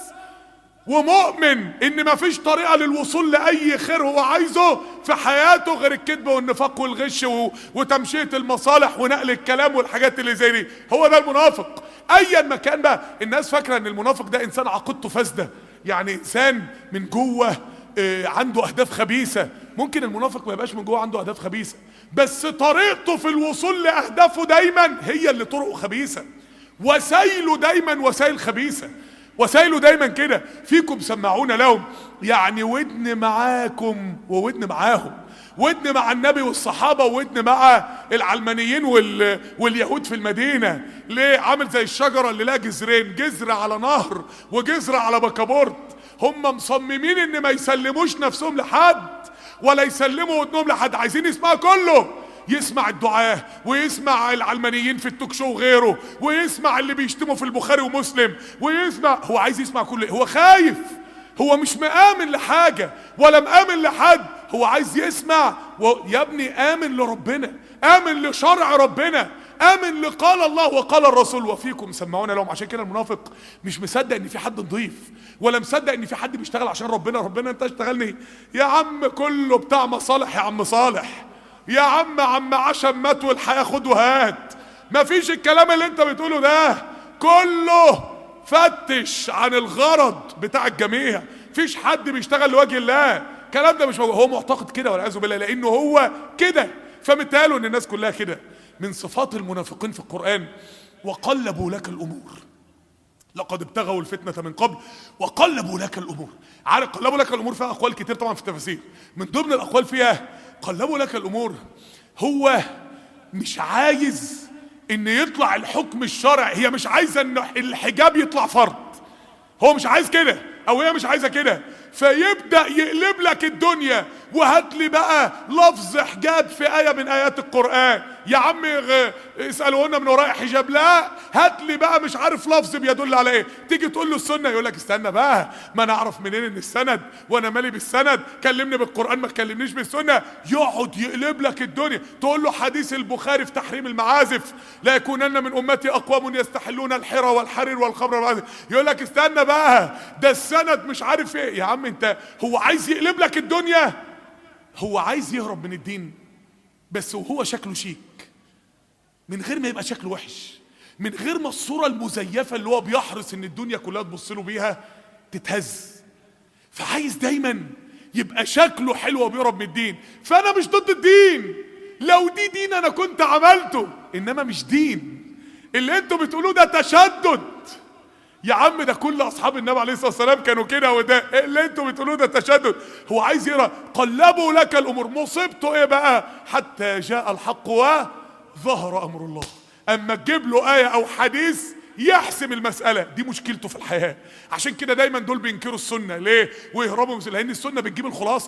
Speaker 1: ومؤمن ان مفيش طريقة للوصول لأي خير هو عايزه في حياته غير الكذب والنفاق والغش وتمشية المصالح ونقل الكلام والحاجات اللي زي دي. هو ده المنافق ايا ما كان. بقى الناس فاكرة ان المنافق ده انسان عقيدته فاسدة، يعني انسان من جوه عنده اهداف خبيثة. ممكن المنافق ما يبقاش من جوه عنده اهداف خبيثة، بس طريقته في الوصول لاهدافه دايما هي اللي طرقه خبيثة، وسائله دايما وسائل خبيثة، وسائله دايما كده. فيكم سماعون لهم، يعني ودن معاكم وودن معاهم، ودن مع النبي والصحابة وودن مع العلمانيين واليهود في المدينة. ليه؟ عامل زي الشجرة اللي لها جذرين، جذر على نهر وجذر على بكابورت. هم مصممين ان ما يسلموش نفسهم لحد ولا يسلموا ودنهم لحد، عايزين يسمعوا كله، يسمع الدعاة ويسمع العلمانيين في التوك شو وغيره، ويسمع اللي بيشتموا في البخاري ومسلم، ويسمع، هو عايز يسمع كله. هو خايف هو مش مآمن لحاجة ولا مآمن لحد، هو عايز يسمع. يا ابني آمن لربنا، آمن لشرع ربنا، آمن لقال الله وقال الرسول وفيكم سمعونا لهم. عشان كده المنافق مش مصدق ان في حد نضيف، ولا مصدق ان في حد بيشتغل عشان ربنا. ربنا انت اشتغلني يا عم، كله بتاع مصالح يا عم صالح، يا عم عشان مات والحياة خد وهات. مفيش الكلام اللي انت بتقوله ده، كله فتش عن الغرض بتاع الجميع. مفيش حد بيشتغل لوجه الله، الكلام ده مش موجود. هو معتقد كده والعياذ بالله، لانه هو كده، فمثاله ان الناس كلها كده. من صفات المنافقين في القرآن وقلبوا لك الامور، لقد ابتغوا الفتنة من قبل وقلبوا لك الامور. عارف قلبوا لك الامور فيها اقوال كتير طبعا في التفاسير، من ضمن الاقوال فيها قلبوا لك الامور هو مش عايز ان يطلع الحكم الشرعي، هي مش عايزه ان الحجاب يطلع فرض، هو مش عايز كده او هي مش عايزه كده، فيبدأ يقلب لك الدنيا. وهات لي بقى لفظ حجاب في آية من آيات القرآن، يا عم اسألونا من وراء حجاب، لا هات لي بقى مش عارف لفظ بيدل على ايه. تيجي تقول له السنة يقول لك استنى بقى، ما انا اعرف منين ان السند، وانا مالي بالسند، كلمني بالقرآن ما تكلمنيش بالسنة. يقعد يقلب لك الدنيا. تقول له حديث البخاري في تحريم المعازف، لا يكونن من امتي اقوام يستحلون الحرى والحرير والخمر والمعازف، يقول لك استنى بقى ده السند مش عارف ايه. يا عم انت، هو عايز يقلب لك الدنيا، هو عايز يهرب من الدين بس وهو شكله شيك، من غير ما يبقى شكله وحش، من غير ما الصورة المزيفة اللي هو بيحرص ان الدنيا كلها تبص له بيها تتهز. فعايز دايما يبقى شكله حلو وبيهرب من الدين. فانا مش ضد الدين، لو دي دين انا كنت عملته، انما مش دين. اللي انتوا بتقولوه ده تشدد يا عم، ده كل اصحاب النبي عليه الصلاه والسلام كانوا كده، وده اللي انتوا بتقولوه ده تشدد. هو عايز يرى قلبوا لك الامور. مصيبته ايه بقى؟ حتى جاء الحق وظهر امر الله. اما تجيب له ايه او حديث يحسم المساله، دي مشكلته في الحياه. عشان كده دايما دول بينكروا السنه ليه ويهربوا، لان السنه بتجيب الخلاصه.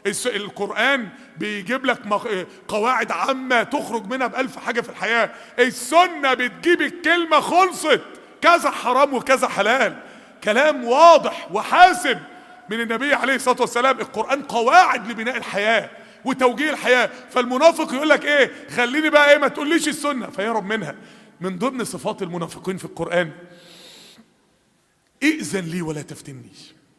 Speaker 1: القرآن بيجيب لك قواعد عامة تخرج منها بألف حاجة في الحياة. السنة بتجيب الكلمة خلصت، كذا حرام وكذا حلال، كلام واضح وحاسم من النبي عليه الصلاة والسلام. القرآن قواعد لبناء الحياة وتوجيه الحياة. فالمنافق يقول لك ايه، خليني بقى ايه ما تقوليش السنة، فيهرب منها. من ضمن صفات المنافقين في القرآن ائذن لي ولا تفتني.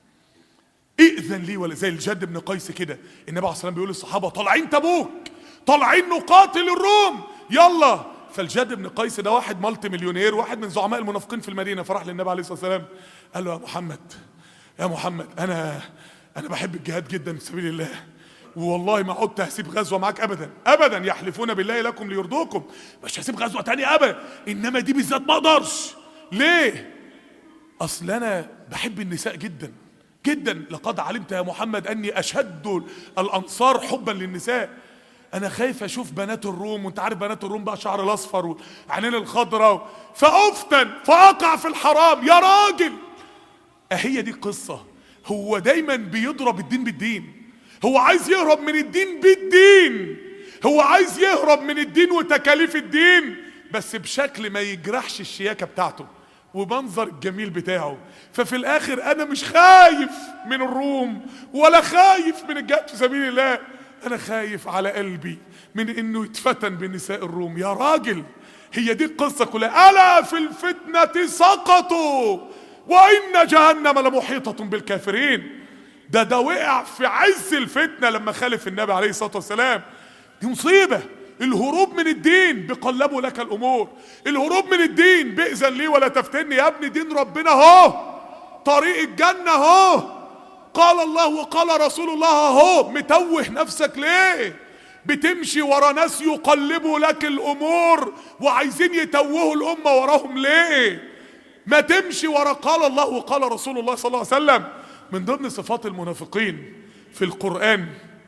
Speaker 1: ائذن لي ولا، زي الجد بن قيس كده. النبي عليه الصلاة والسلام بيقول للصحابة طالعين تبوك، طالعين نقاتل الروم، يلا. فالجد بن قيس ده واحد مالتي مليونير، واحد من زعماء المنافقين في المدينة. فراح للنبي عليه الصلاة والسلام قال له يا محمد انا بحب الجهاد جدا في سبيل الله، والله ما عدت هسيب غزوة معاك ابدا يحلفون بالله لكم ليرضوكم، مش هسيب غزوة تانية ابدا، انما دي بالذات ما اقدرش. ليه؟ اصل انا بحب النساء جدا جدا. لقد علمت يا محمد اني اشد الانصار حبا للنساء. انا خايف اشوف بنات الروم، وانت عارف بنات الروم بقى شعر الاصفر وعينين الخضراء، فافتن فاقع في الحرام. يا راجل، اهي دي القصة. هو دايما بيضرب الدين بالدين، هو عايز يهرب من الدين بالدين، هو عايز يهرب من الدين وتكاليف الدين، بس بشكل ما يجرحش الشياكة بتاعته ومنظر الجميل بتاعه. ففي الاخر انا مش خايف من الروم ولا خايف من الجهاد في سبيل الله، انا خايف على قلبي من انه يتفتن بنساء الروم. يا راجل، هي دي القصة كلها. ألا في الفتنة سقطوا وإن جهنم لمحيطة بالكافرين. ده وقع في عز الفتنة لما خالف النبي عليه الصلاة والسلام. دي مصيبة. الهروب من الدين بقلبوا لك الأمور، الهروب من الدين بإذن لي ولا تفتني. يا ابني دين ربنا اهو، طريق الجنة اهو، قال الله وقال رسول الله اهو. متوه نفسك ليه؟ بتمشي ورا ناس يقلبوا لك الأمور وعايزين يتوهوا الأمة وراهم ليه؟ ما تمشي ورا قال الله وقال رسول الله صلى الله عليه وسلم. من ضمن صفات المنافقين في القرآن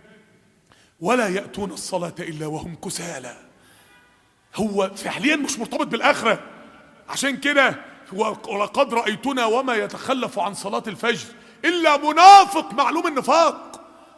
Speaker 1: ولا يأتون الصلاة إلا وهم كسالى. هو فعليا مش مرتبط بالآخرة. عشان كده ولقد رأيتنا وما يتخلف عن صلاة الفجر إلا منافق معلوم النفاق.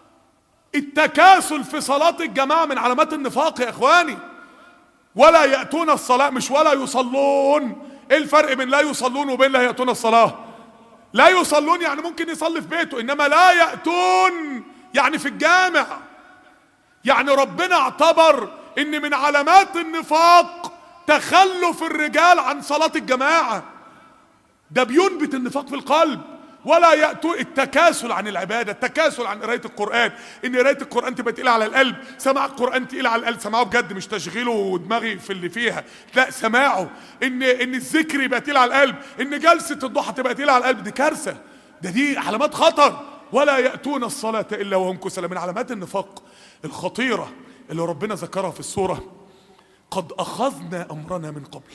Speaker 1: التكاسل في صلاة الجماعة من علامات النفاق يا إخواني. ولا يأتون الصلاة، مش ولا يصلون. إيه الفرق بين لا يصلون وبين لا يأتون الصلاة؟ لا يصلون يعني ممكن يصلي في بيته، انما لا يأتون يعني في الجامع. يعني ربنا اعتبر ان من علامات النفاق تخلف الرجال عن صلاة الجماعة، ده بينبت النفاق في القلب. ولا يأتوا التكاسل عن العبادة، التكاسل عن قراية القرآن، ان قراية القرآن تبقى تقيلة على القلب، سماع القرآن تقيل على القلب، سماعه بجد مش تشغيله ودماغي في اللي فيها، لا سماعه، ان الذكر يبقى تقيل على القلب، ان جلسة الضحى تبقى تقيلة على القلب، دي كارثة، دي علامات خطر. ولا يأتون الصلاة إلا وهم كسالى، من علامات النفاق الخطيرة اللي ربنا ذكرها في السورة: قد أخذنا أمرنا من قبل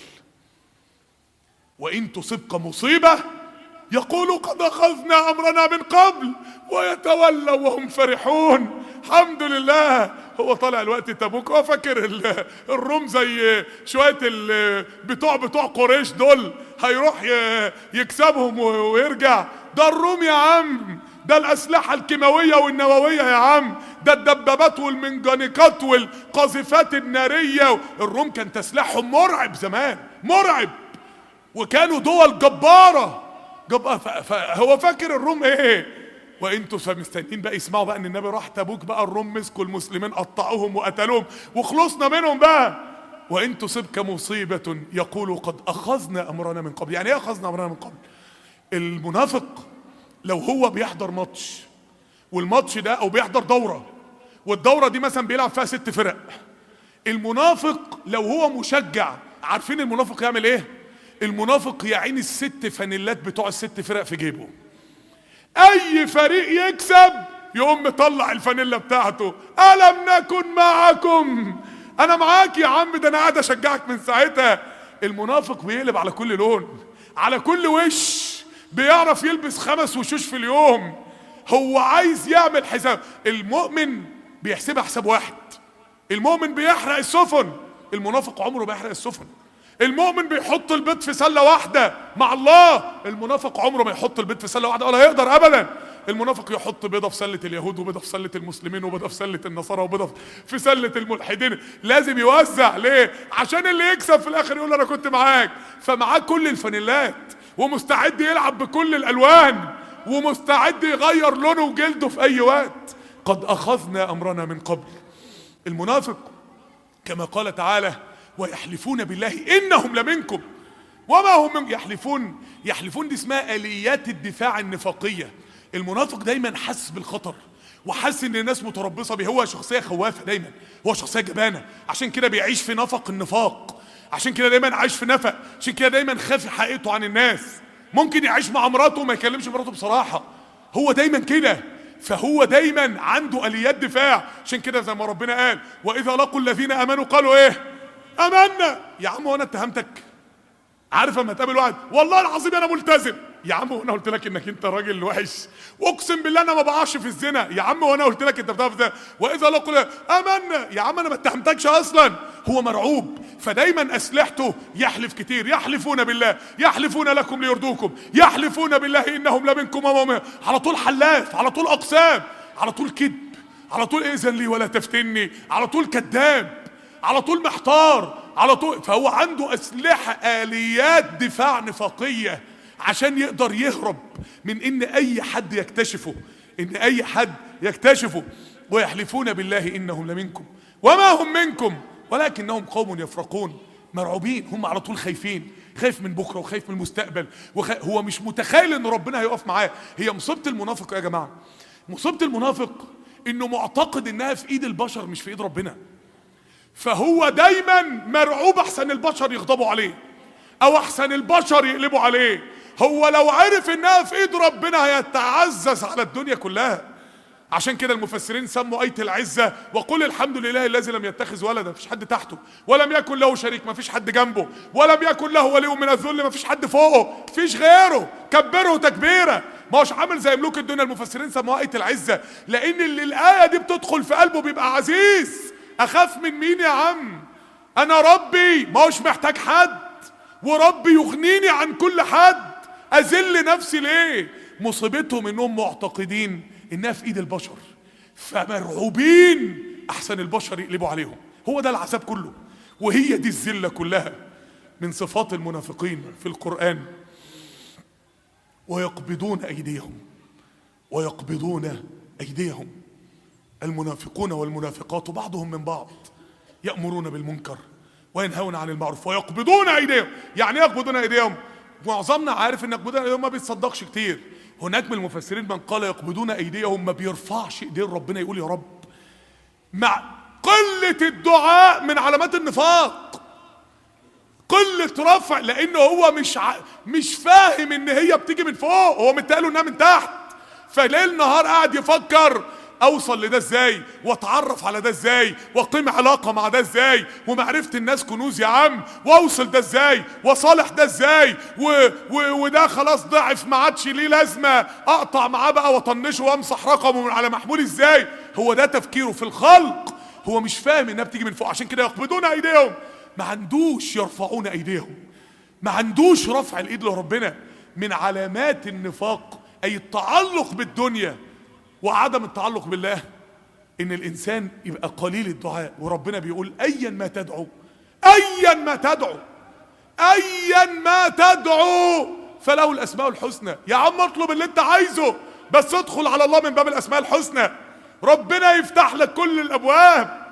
Speaker 1: وإن تصبك مصيبة يقولوا قد أخذنا أمرنا من قبل ويتولوا وهم فرحون. الحمد لله. هو طالع الوقت تبوك، هو فاكر الروم زي شوية بتوع قريش دول هيروح يكسبهم ويرجع؟ ده الروم يا عم، ده الأسلحة الكيماوية والنووية يا عم، ده الدبابات والمنجنيقات والقاذفات النارية. الروم كان تسليحهم مرعب زمان، مرعب، وكانوا دول جبارة. هو فاكر الروم ايه؟ وانتوا فمستنيين بقى يسمعوا بقى ان النبي راح تبوك، بقى الروم مسكوا المسلمين قطعوهم وقتلوهم وخلصنا منهم بقى. وان تصبك مصيبة يقولوا قد اخذنا امرنا من قبل. يعني ايه اخذنا امرنا من قبل؟ المنافق لو هو بيحضر ماتش، والماتش ده او بيحضر دورة، والدورة دي مثلا بيلعب فيها 6 فرق، المنافق لو هو مشجع، عارفين المنافق يعمل ايه؟ المنافق يعين ال6 فانيلات بتوع ال6 فرق في جيبه، اي فريق يكسب يقوم مطلع الفانيلا بتاعته: ألم نكن معكم؟ انا معاك يا عم، ده انا قاعد اشجعك من ساعتها. المنافق بيقلب على كل لون، على كل وش، بيعرف يلبس 5 وشوش في اليوم، هو عايز يعمل حساب. المؤمن بيحسبها حساب واحد، المؤمن بيحرق السفن، المنافق عمره ما يحرق السفن. المؤمن بيحط البيض في سلة واحدة مع الله، المنافق عمره ما يحط البيض في سلة واحدة ولا يقدر ابدا. المنافق يحط بيضة في سلة اليهود، وبيضة في سلة المسلمين، وبيضة في سلة النصارى، وبيضة في سلة الملحدين، لازم يوزع. ليه؟ عشان اللي يكسب في الاخر يقول انا كنت معاك. فمعاه كل الفانيلات، ومستعد يلعب بكل الالوان، ومستعد يغير لونه وجلده في اي وقت. قد اخذنا امرنا من قبل. المنافق كما قال تعالى: ويحلفون بالله انهم لمنكم وما هم من. يحلفون دي اسمها اليات الدفاع النفاقيه. المنافق دايما حاسس بالخطر، وحاسس ان الناس متربصه بيه، هو شخصيه خوافه دايما، هو شخصيه جبانه، عشان كده بيعيش في نفق النفاق، عشان كده دايما عايش في نفق، عشان كده دايما خافي حقيقته عن الناس. ممكن يعيش مع مراته وما يكلمش مراته بصراحه، هو دايما كده. فهو دايما عنده اليات دفاع. عشان كده زي ما ربنا قال: واذا لقوا الذين امنوا قالوا ايه؟ امنا. يا عم وانا اتهمتك؟ عارف اما تقابل واحد والله العظيم انا ملتزم، يا عم وانا قلت لك انك انت راجل وحش، واقسم بالله انا ما بقعش في الزنا، يا عم وانا قلت لك انت بتعرف ده. واذا لقوا امنا، يا عم انا ما اتهمتكش اصلا. هو مرعوب، فدايما اسلحته يحلف كتير. يحلفون بالله، يحلفون لكم ليرضوكم، يحلفون بالله انهم لمنكم وما. على طول حلاف، على طول اقسام، على طول كذب، على طول ائذن لي ولا تفتني، على طول كذاب، على طول محتار، على طول. فهو عنده اسلحه، اليات دفاع نفاقيه عشان يقدر يهرب من ان اي حد يكتشفه، ان اي حد يكتشفه. ويحلفون بالله انهم لمنكم وما هم منكم ولكنهم قوم يفرقون. مرعوبين، هم على طول خايفين، خايف من بكره وخايف من المستقبل، هو مش متخيل ان ربنا هيقف معاه. هي مصيبه المنافق يا جماعه، مصيبه المنافق انه معتقد انها في ايد البشر مش في ايد ربنا. فهو دايما مرعوب احسن البشر يغضبوا عليه، او احسن البشر يقلبوا عليه. هو لو عرف انها في ايد ربنا هيتعزز على الدنيا كلها. عشان كده المفسرين سموا آية العزة: وقل الحمد لله الذي لم يتخذ ولدا، مفيش حد تحته، ولم يكن له شريك، مفيش حد جنبه، ولم يكن له ولي من الذل، مفيش حد فوقه، مفيش غيره، كبره تكبيره. ما هوش عامل زي ملوك الدنيا. المفسرين سموها آية العزة لان اللي الآية دي بتدخل في قلبه بيبقى عزيز. اخاف من مين يا عم؟ انا ربي ما هوش محتاج حد، وربي يغنيني عن كل حد، اذل نفسي ليه؟ مصيبتهم انهم معتقدين انها في ايد البشر، فمرعوبين احسن البشر يقلبوا عليهم. هو ده العذاب كله، وهي دي الذله كلها. من صفات المنافقين في القرآن: ويقبضون أيديهم ويقبضون أيديهم. المنافقون والمنافقات بعضهم من بعض يأمرون بالمنكر وينهون عن المعروف ويقبضون أيديهم. يعني ايه يقبضون أيديهم؟ معظمنا عارف ان يقبضون أيديهم ما بيتصدقش كتير. هناك من المفسرين من قال يقبضون أيديهم ما بيرفعش ايدين ربنا يقول يا رب. مع قلة الدعاء من علامات النفاق، قلة رفع، لانه هو مش فاهم ان هي بتيجي من فوق، هو متقاله انها من تحت. فليل نهار قاعد يفكر اوصل لده ازاي، واتعرف على ده ازاي، واقيم علاقه مع ده ازاي، ومعرفه الناس كنوز يا عم، واوصل ده ازاي، وصالح ده ازاي، وده خلاص ضعف ما عادش ليه لازمه، اقطع معاه بقى واطنشه وامسح رقمه من على محمول ازاي. هو ده تفكيره في الخلق، هو مش فاهم انها بتيجي من فوق. عشان كده يقبضون ايديهم، ما عندوش يرفعون ايديهم، ما عندوش رفع الايد لربنا. من علامات النفاق اي التعلق بالدنيا وعدم التعلق بالله، ان الانسان يبقى قليل الدعاء. وربنا بيقول ايا ما تدعو، ايا ما تدعو، ايا ما تدعو فله الاسماء الحسنى. يا عم اطلب اللي انت عايزه، بس ادخل على الله من باب الاسماء الحسنى، ربنا يفتح لك كل الابواب.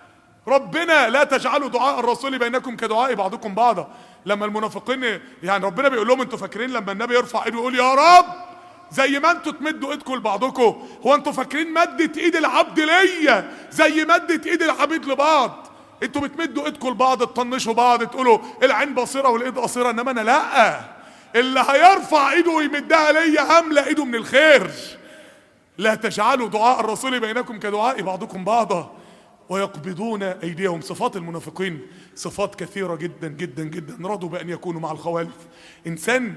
Speaker 1: ربنا لا تجعلوا دعاء الرسول بينكم كدعاء بعضكم بعضا. لما المنافقين يعني ربنا بيقول لهم انتوا فاكرين لما النبي يرفع ايده ويقول يا رب زي ما انتوا تمدوا ايدكم لبعضكم، هو انتوا فاكرين مدة ايد العبد ليا زي مدة ايد العبيد لبعض؟ انتوا بتمدوا ايدكم لبعض، تطنشوا بعض، تقولوا العين بصيره والايد قصيره، انما انا لا، اللي هيرفع ايده ويمدها ليا هملا ايده من الخير. لا تجعلوا دعاء الرسول بينكم كدعاء بعضكم بعضا ويقبضون ايديهم. صفات المنافقين صفات كثيره جدا جدا جدا. رضوا بان يكونوا مع الخوالف. انسان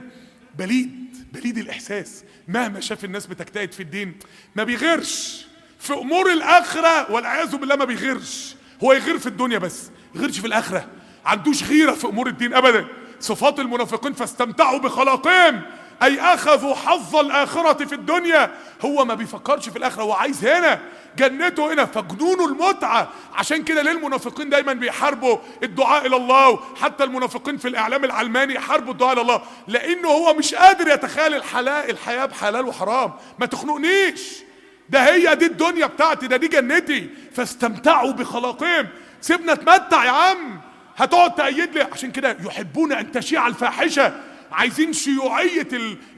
Speaker 1: بليد الاحساس، مهما شاف الناس بتجتهد في الدين ما بيغيرش في امور الاخره، والعياذ بالله ما بيغيرش. هو يغير في الدنيا بس، يغيرش في الاخره، عندوش غيره في امور الدين ابدا. صفات المنافقين فاستمتعوا بخلاقهم، اي اخذوا حظ الاخره في الدنيا. هو ما بيفكرش في الاخره، هو عايز هنا جنته هنا، فجنونه المتعه. عشان كده ليه المنافقين دايما بيحاربوا الدعاء الى الله؟ حتى المنافقين في الاعلام العلماني يحاربوا الدعاء الى الله، لانه هو مش قادر يتخيل الحياه بحلال وحرام. ما تخنقنيش، ده هي دي الدنيا بتاعتي، دي جنتي. فاستمتعوا بخلاقهم. سيبنا اتمتع يا عم، هتقعد تأيد لي؟ عشان كده يحبون ان تشيع الفاحشه، عايزين شيوعيه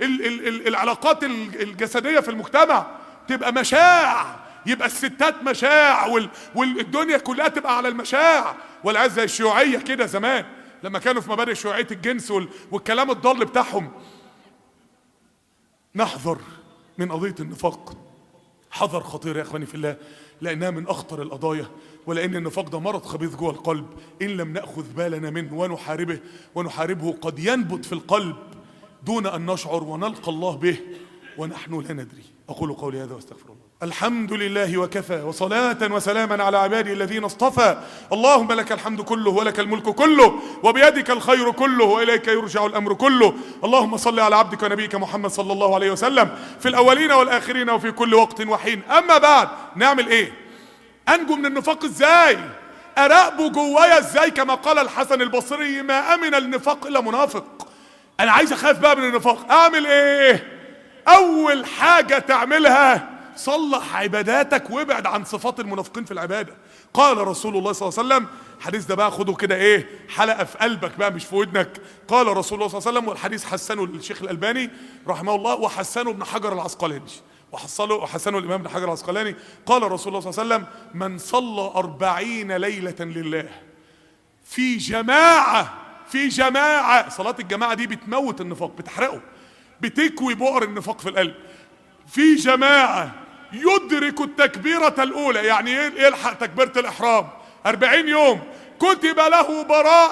Speaker 1: العلاقات الجسديه في المجتمع، تبقى مشاع، يبقى الستات مشاع والدنيا كلها تبقى على المشاع والعياذ. زي الشيوعيه كده زمان لما كانوا في مبادئ شيوعيه الجنس والكلام الضال بتاعهم. نحذر من قضيه النفاق حذر خطير يا اخواني في الله، لانها من اخطر القضايا، ولان النفاق ده مرض خبيث جوه القلب. ان لم ناخذ بالنا منه ونحاربه قد ينبت في القلب دون ان نشعر ونلقى الله به ونحن لا ندري. اقول قولي هذا واستغفر الله. الحمد لله وكفى، وصلاة وسلاما على عبادي الذين اصطفى. اللهم لك الحمد كله ولك الملك كله وبيدك الخير كله وإليك يرجع الأمر كله. اللهم صل على عبدك ونبيك محمد صلى الله عليه وسلم في الأولين والآخرين وفي كل وقت وحين. أما بعد، نعمل إيه؟ أنجو من النفاق إزاي؟ أراقبه جوايا إزاي؟ كما قال الحسن البصري ما أمن النفاق إلا منافق. أنا عايز أخاف بقى من النفاق، أعمل إيه؟ أول حاجة تعملها صلح عباداتك وابعد عن صفات المنافقين في العبادة. قال رسول الله صلى الله عليه وسلم، الحديث ده بقى خده كده ايه حلقة في قلبك بقى مش في ودنك. قال رسول الله صلى الله عليه وسلم، والحديث حسنه الشيخ الألباني رحمه الله وحسنه ابن حجر العسقلاني وحسنه الإمام ابن حجر العسقلاني. قال رسول الله صلى الله عليه وسلم من صلى 40 ليلة لله في جماعة، صلاة الجماعة دي بتموت النفاق، بتحرقه، بتكوي بؤر النفاق في القلب. في جماعة يدرك التكبيرة الأولى، يعني يلحق تكبيرة الإحرام 40 يوم، كتب له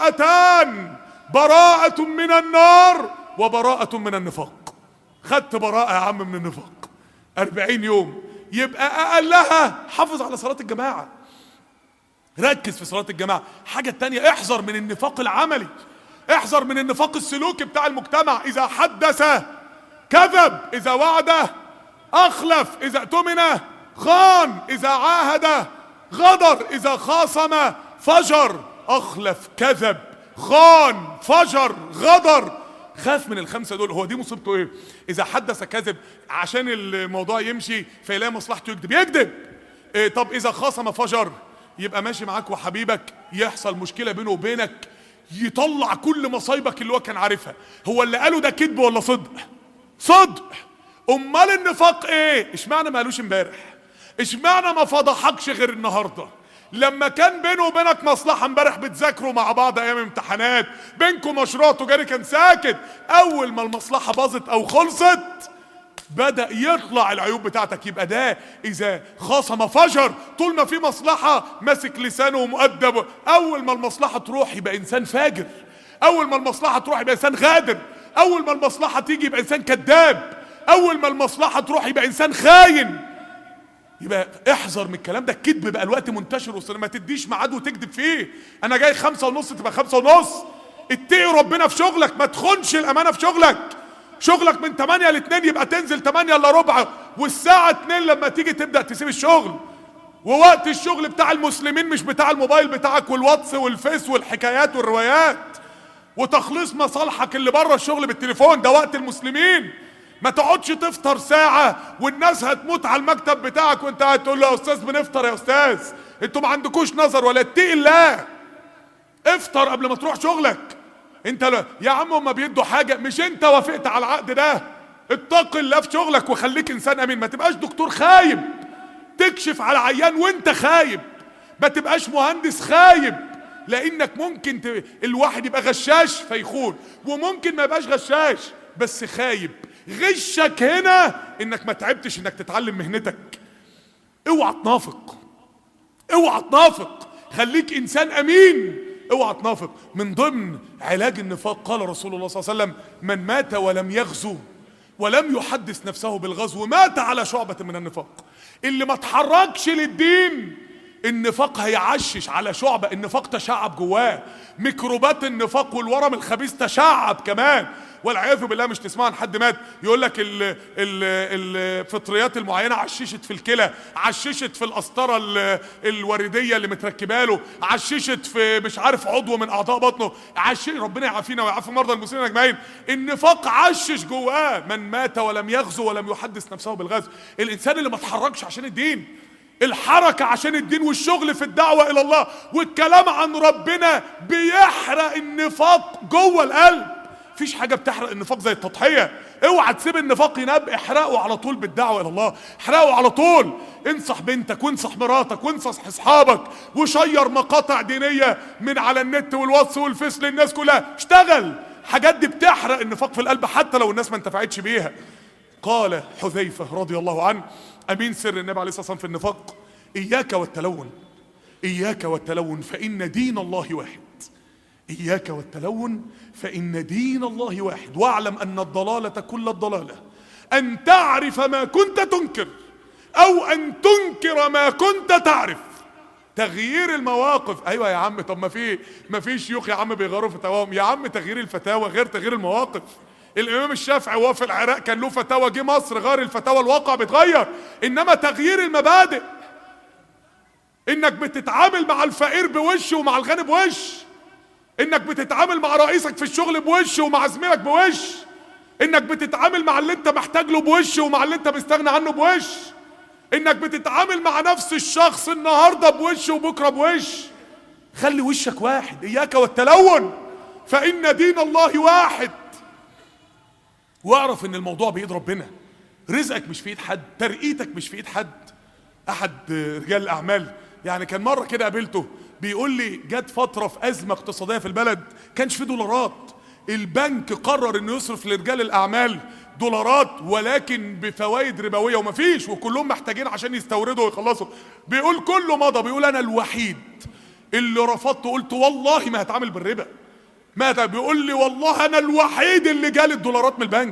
Speaker 1: براءة من النار وبراءة من النفاق. خدت براءة يا عم من النفاق 40 يوم. يبقى أقلها حافظ على صلاة الجماعة، ركز في صلاة الجماعة. حاجة تانية، احذر من النفاق العملي، احذر من النفاق السلوكي بتاع المجتمع. إذا حدث كذب، إذا وعد أخلف، إذا اؤتمن خان، إذا عاهد غدر، إذا خاصم فجر. أخلف، كذب، خان، فجر، غدر. خاف من الخمسة دول. هو دي مصيبته ايه؟ اذا حدث كذب عشان الموضوع يمشي فيلاقي مصلحته يكذب. إيه؟ طب اذا خاصم فجر، يبقى ماشي معاك وحبيبك يحصل مشكلة بينه وبينك يطلع كل مصايبك اللي هو كان عارفها. هو اللي قاله ده كذب ولا صدق؟ صدق. امال النفاق ايه؟ اشمعنى ما قالوش امبارح؟ اشمعنى ما فضحكش غير النهارده؟ لما كان بينه وبينك مصلحه امبارح بتذاكروا مع بعض ايام امتحانات، بينكم مشروع تجاري كان ساكت، اول ما المصلحه باظت او خلصت بدأ يطلع العيوب بتاعتك. يبقى ده اذا خاصم فجر، طول ما في مصلحه ماسك لسانه ومؤدب. اول ما المصلحه تروح يبقى انسان فاجر، اول ما المصلحه تروح يبقى انسان غادر، اول ما المصلحه تيجي يبقى انسان كذاب، اول ما المصلحه تروح يبقى انسان خاين. يبقى احذر من الكلام ده. الكذب بقى الوقت منتشر وصل، ما تديش ميعاد وتكذب فيه. انا جاي 5:30 تبقى 5:30. اتقي ربنا في شغلك، ما تخونش الامانه في شغلك. شغلك من 8 ل 2 يبقى تنزل 8 الا ربع، والساعه 2 لما تيجي تبدا تسيب الشغل. ووقت الشغل بتاع المسلمين مش بتاع الموبايل بتاعك والواتس والفيس والحكايات والروايات وتخليص مصالحك اللي بره الشغل بالتليفون. ده وقت المسلمين. ما تقعدش تفطر ساعة والناس هتموت على المكتب بتاعك وانت قاعد تقول له يا استاذ بنفطر يا استاذ. انتوا ما عندكوش نظر ولا اتقي الله. افطر قبل ما تروح شغلك. انت لا يا عم، هما بيدوا حاجة، مش انت وافقت على العقد ده. اتق الله في شغلك وخليك انسان امين. ما تبقاش دكتور خايب تكشف على عيان وانت خايب. ما تبقاش مهندس خايب، لانك ممكن الواحد يبقى غشاش فيخون، وممكن ما يبقاش غشاش بس خايب. غشك هنا انك ما تعبتش انك تتعلم مهنتك. اوعى تنافق، اوعى تنافق، خليك انسان امين، اوعى تنافق. من ضمن علاج النفاق قال رسول الله صلى الله عليه وسلم: من مات ولم يغزو ولم يحدث نفسه بالغزو مات على شعبة من النفاق. اللي ما اتحركش للدين النفاق هيعشش على شعبة. النفاق تشعب جواه، ميكروبات النفاق والورم الخبيث تشعب كمان والعياذ بالله. مش تسمع عن حد مات يقول لك الفطريات المعينه عششت في الكلى، عششت في القسطره الورديه اللي متركبه له، عششت في مش عارف عضو من اعضاء بطنه، ربنا يعافينا ويعافي مرضى المسلمين اجمعين. النفاق عشش جواه. من مات ولم يغزو ولم يحدث نفسه بالغزو. الانسان اللي ما اتحركش عشان الدين، الحركة عشان الدين والشغل في الدعوة الى الله والكلام عن ربنا بيحرق النفاق جوه القلب. مفيش حاجة بتحرق النفاق زي التضحية. اوعى تسيب النفاق يناب، احرقه على طول بالدعوة الى الله، احرقه على طول. انصح بنتك وانصح مراتك وانصح اصحابك وشير مقاطع دينية من على النت والواتس والفيس للناس كلها. اشتغل. حاجات دي بتحرق النفاق في القلب حتى لو الناس ما انتفعتش بيها. قال حذيفة رضي الله عنه امين سر النبي عليه الصلاة والسلام في النفاق: اياك والتلون، اياك والتلون فان دين الله واحد. اياك والتلون فان دين الله واحد. واعلم ان الضلالة كل الضلالة ان تعرف ما كنت تنكر او ان تنكر ما كنت تعرف. تغيير المواقف. ايوه يا عم، طب ما في شيوخ يا عم بيغيروا فتاواهم. يا عم تغيير الفتاوى غير تغيير المواقف. الامام الشافعي وهو في العراق كان له فتاوى، جه مصر غير الفتاوى، الواقع بيتغير. انما تغيير المبادئ، انك بتتعامل مع الفقير بوش ومع الغني بوش، انك بتتعامل مع رئيسك في الشغل بوش ومع زميلك بوش، انك بتتعامل مع اللي انت محتاج له بوش ومع اللي انت مستغني عنه بوش، انك بتتعامل مع نفس الشخص النهارده بوش وبكره بوش. خلي وشك واحد. اياك والتلون فان دين الله واحد. واعرف ان الموضوع بايد ربنا. رزقك مش في ايد حد، ترقيتك مش في ايد حد. احد رجال الاعمال يعني كان مره كده قابلته بيقول لي جت فتره في ازمه اقتصاديه في البلد، كانش في دولارات. البنك قرر انه يصرف لرجال الاعمال دولارات ولكن بفوائد ربويه ومفيش، وكلهم محتاجين عشان يستوردوا ويخلصوا. بيقول كله مضى. بيقول انا الوحيد اللي رفضت، قلت والله ما هتعامل بالربا. ماذا؟ بيقول لي والله انا الوحيد اللي جالي الدولارات من البنك،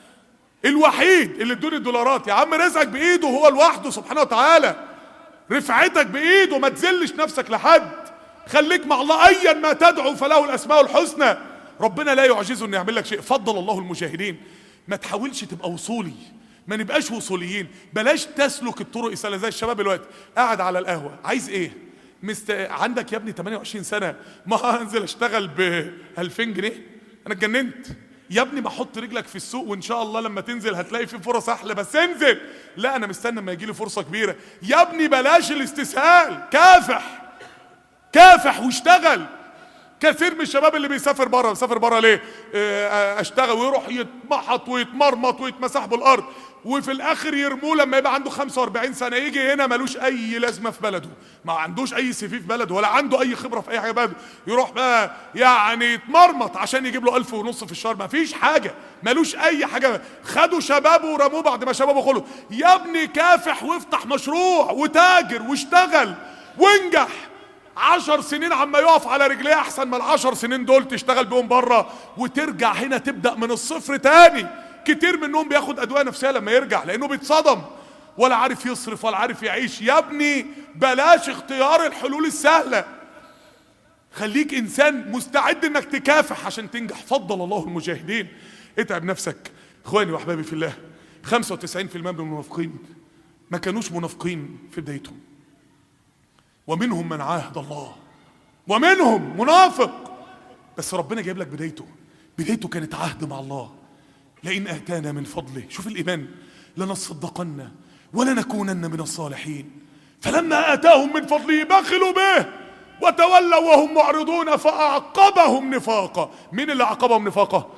Speaker 1: الوحيد اللي ادوني الدولارات. يا عم رزقك بايده هو لوحده سبحانه وتعالى، رفعتك بايده. ما تذلش نفسك لحد، خليك مع الله. ايا ما تدعو فله الاسماء الحسنى. ربنا لا يعجزه انه يعمل لك شيء. فضل الله المجاهدين. ما تحاولش تبقى وصولي، ما نبقاش وصوليين. بلاش تسلك الطرق السهله زي الشباب دلوقتي قاعد على القهوه. عايز ايه؟ عندك يا ابني 28 سنه، ما هنزل اشتغل ب 2000 جنيه؟ انا اتجننت. يا ابني ما حط رجلك في السوق وان شاء الله لما تنزل هتلاقي في فرص احلى، بس انزل. لا انا مستني ما يجي لي فرصة كبيرة. يا ابني بلاش الاستسهال، كافح كافح واشتغل. كثير من الشباب اللي بيسافر بره ليه؟ اشتغل ويروح يتمحط ويتمرمط ويتمسح بالارض، وفي الاخر يرموه لما يبقى عنده 45 سنه. يجي هنا ملوش اي لازمه في بلده، ما عندوش اي سي في بلده، ولا عنده اي خبره في اي حاجه بلده. يروح بقى يعني يتمرمط عشان يجيب له 1500 في الشهر، ما فيش حاجه، ملوش اي حاجه. خدوا شبابه ورموه بعد ما شبابه خلص. يا ابني كافح وافتح مشروع وتاجر واشتغل وانجح. 10 سنين عما يقف على رجليه احسن ما ال10 سنين دول تشتغل بيهم بره وترجع هنا تبدأ من الصفر تاني. كتير منهم بياخد ادوية نفسية لما يرجع لانه بيتصدم، ولا عارف يصرف ولا عارف يعيش. يا ابني بلاش اختيار الحلول السهلة، خليك انسان مستعد انك تكافح عشان تنجح. فضل الله المجاهدين. اتعب نفسك. اخواني واحبابي في الله، 95% من المنافقين ما كانوش منافقين في بدايتهم، ومنهم من عاهد الله، ومنهم منافق بس ربنا جايب لك بدايته كانت عهد مع الله. لئن اتانا من فضله، شوف الايمان، لنصدقن ولنكونن من الصالحين. فلما اتاهم من فضله بخلوا به وتولوا وهم معرضون فاعقبهم نفاقا. مين اللي اعقبهم نفاقا؟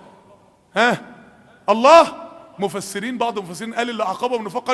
Speaker 1: الله. بعض المفسرين قال اللي اعقبهم نفاقا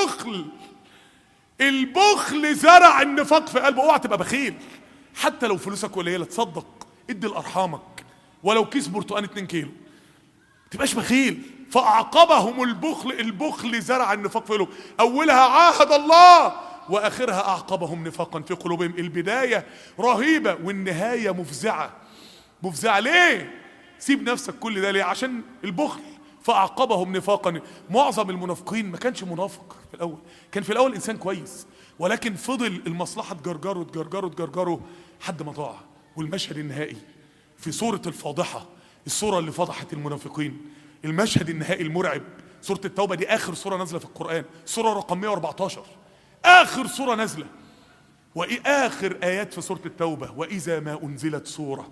Speaker 1: البخل زرع النفاق في قلبه. اوعى تبقى بخيل، حتى لو فلوسك قليله تصدق، ادي لارحامك، ولو كيس برتقان 2 كيلو، ما تبقاش بخيل. فاعقبهم البخل زرع النفاق في قلوبهم. اولها عاهد الله واخرها اعقبهم نفاقا في قلوبهم. البدايه رهيبه والنهايه مفزعه. ليه؟ سيب نفسك كل ده ليه؟ عشان البخل. فاعقبهم نفاقا. معظم المنافقين ما كانش منافق في الاول، كان في الاول انسان كويس، ولكن فضل المصلحه تجرجره حد ما ضاع. والمشهد النهائي في سوره الفاضحه، السوره اللي فضحت المنافقين، المشهد النهائي المرعب. سوره التوبه دي اخر سوره نازله في القران، سوره رقم 114، اخر سوره نازله. واخر ايات في سوره التوبه: واذا ما انزلت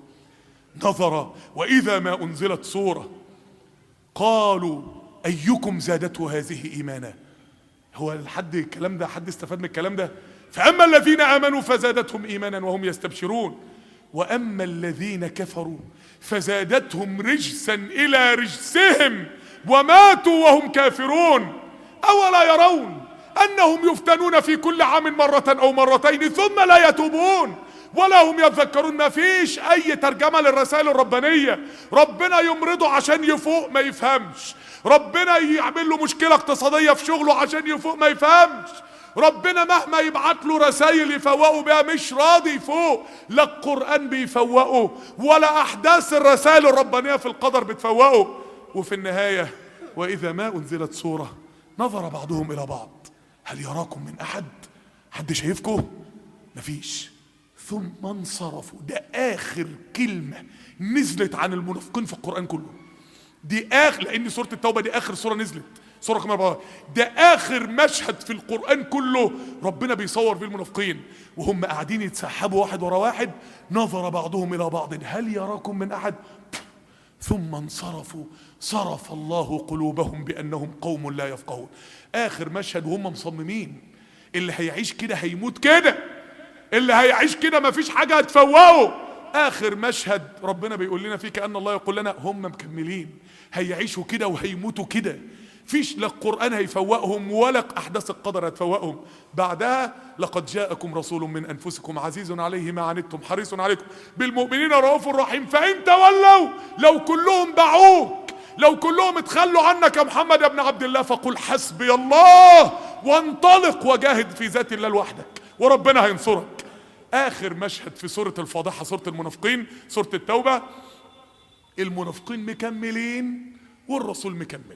Speaker 1: سوره قالوا ايكم زادته هذه ايمانا. هو الكلام ده حد استفاد من الكلام ده؟ فاما الذين امنوا فزادتهم ايمانا وهم يستبشرون، واما الذين كفروا فزادتهم رجسا الى رجسهم وماتوا وهم كافرون. اولا يرون انهم يفتنون في كل عام مرة او مرتين ثم لا يتوبون ولا هم يذكرون. ما فيش اي ترجمة للرسائل الربانية. ربنا يمرضه عشان يفوق ما يفهمش، ربنا يعمل له مشكلة اقتصادية في شغله عشان يفوق ما يفهمش، ربنا مهما يبعت له رسائل يفوقه بها مش راضي يفوق. لا القرآن بيفوقه ولا احداث الرسائل الربانية في القدر بتفوقه. وفي النهاية: واذا ما انزلت سورة نظر بعضهم الى بعض هل يراكم من احد؟ حد شايفكم؟ مفيش. ثم انصرفوا. ده اخر كلمة نزلت عن المنافقين في القرآن كله. دي اخر، لان سورة التوبة دي اخر سورة نزلت، سورة رقم 4. ده اخر مشهد في القرآن كله ربنا بيصور فيه المنافقين وهم قاعدين يتسحبوا واحد ورا واحد. نظر بعضهم الى بعض هل يراكم من احد؟ ثم انصرفوا صرف الله قلوبهم بانهم قوم لا يفقهون. اخر مشهد وهم مصممين اللي هيعيش كده هيموت كده، اللي هيعيش كده مفيش حاجة هتفوقه. اخر مشهد ربنا بيقول لنا فيه كأن الله يقول لنا هم مكملين، هيعيشوا كده وهيموتوا كده. فيش لا القرآن هيفوقهم ولا احداث القدر هتفوقهم. بعدها: لقد جاءكم رسول من انفسكم عزيز عليه ما عنتم حريص عليكم بالمؤمنين رؤوف رحيم. فان تولوا، لو كلهم باعوك، لو كلهم اتخلوا عنك يا محمد يا ابن عبد الله، فقل حسبي الله وانطلق وجاهد في ذات الله لوحدك وربنا هينصرك. اخر مشهد في سورة الفاضحة سورة المنافقين، سورة التوبة. المنافقين مكملين والرسول مكمل،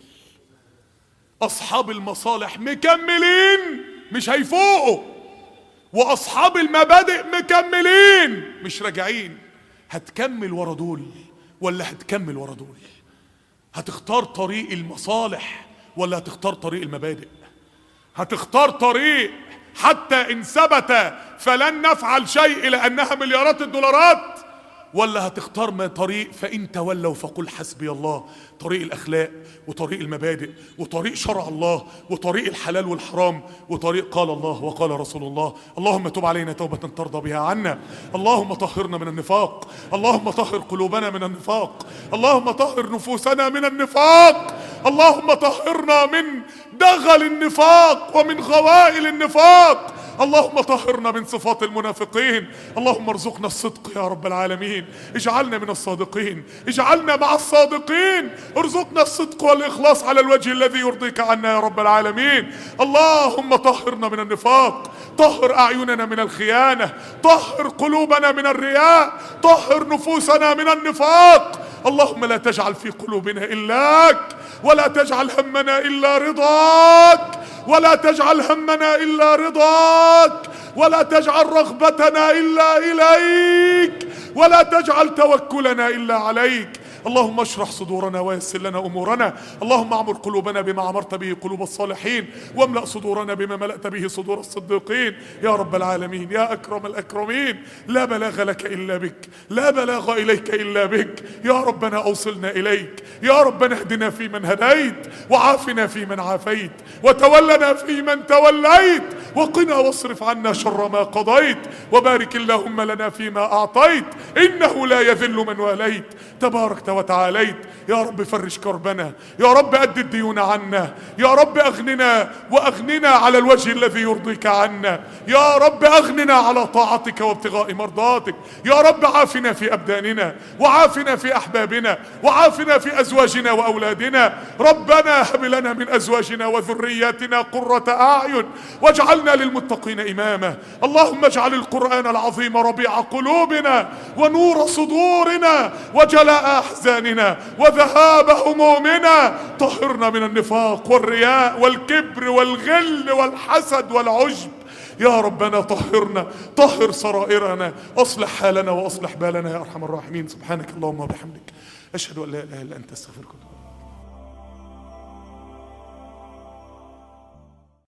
Speaker 1: اصحاب المصالح مكملين مش هيفوقوا، واصحاب المبادئ مكملين مش راجعين. هتكمل ورا دول ولا هتكمل ورا دول؟ هتختار طريق المصالح ولا هتختار طريق المبادئ؟ هتختار طريق حتى ان ثبت فلن نفعل شيء لانها مليارات الدولارات، ولا هتختار ما طريق فإن تولوا فقل حسبي الله، طريق الأخلاق وطريق المبادئ وطريق شرع الله وطريق الحلال والحرام وطريق قال الله وقال رسول الله. اللهم تب علينا توبة ترضى بها عنا، اللهم طهرنا من النفاق، اللهم طهر قلوبنا من النفاق، اللهم طهر نفوسنا من النفاق، اللهم طهرنا من دغل النفاق ومن غوائل النفاق، اللهم طهرنا من صفات المنافقين، اللهم ارزقنا الصدق يا رب العالمين، اجعلنا من الصادقين، اجعلنا مع الصادقين، ارزقنا الصدق والإخلاص على الوجه الذي يرضيك عنا يا رب العالمين. اللهم طهرنا من النفاق، طهر أعيننا من الخيانة، طهر قلوبنا من الرياء، طهر نفوسنا من النفاق. اللهم لا تجعل في قلوبنا إلاك، ولا تجعل همنا إلا رضاك، ولا تجعل همنا إلا رضاك، ولا تجعل رغبتنا إلا إليك، ولا تجعل توكلنا إلا عليك. اللهم اشرح صدورنا ويسر لنا أمورنا، اللهم اعمر قلوبنا بما عمرت به قلوب الصالحين، واملأ صدورنا بما ملأت به صدور الصديقين يا رب العالمين. يا أكرم الأكرمين، لا بلاغ لك إلا بك، لا بلاغ إليك إلا بك. يا ربنا أوصلنا إليك، يا ربنا اهدنا فيمن هديت، وعافنا فيمن عافيت، وتولنا فيمن توليت، وقنا واصرف عنا شر ما قضيت، وبارك اللهم لنا فيما أعطيت، إنه لا يذل من واليت، تباركت وتعاليت. يا رب فرج كربنا، يا رب أد الديون عنا، يا رب أغننا وأغننا على الوجه الذي يرضيك عنا، يا رب أغننا على طاعتك وابتغاء مرضاتك، يا رب عافنا في أبداننا، وعافنا في أحبابنا، وعافنا في أزواجنا وأولادنا. ربنا هب لنا من أزواجنا وذرياتنا قرة أعين واجعلنا للمتقين إماما. اللهم اجعل القرآن العظيم ربيع قلوبنا ونور صدورنا وجلاء أحزاننا وذهاب همومنا. طهرنا من النفاق والرياء والكبر والغل والحسد والعجب يا ربنا. طهرنا، طهر سرائرنا، أصلح حالنا وأصلح بالنا يا أرحم الراحمين. سبحانك اللهم وبحمدك، أشهد أن لا إله إلا أنت، أستغفرك.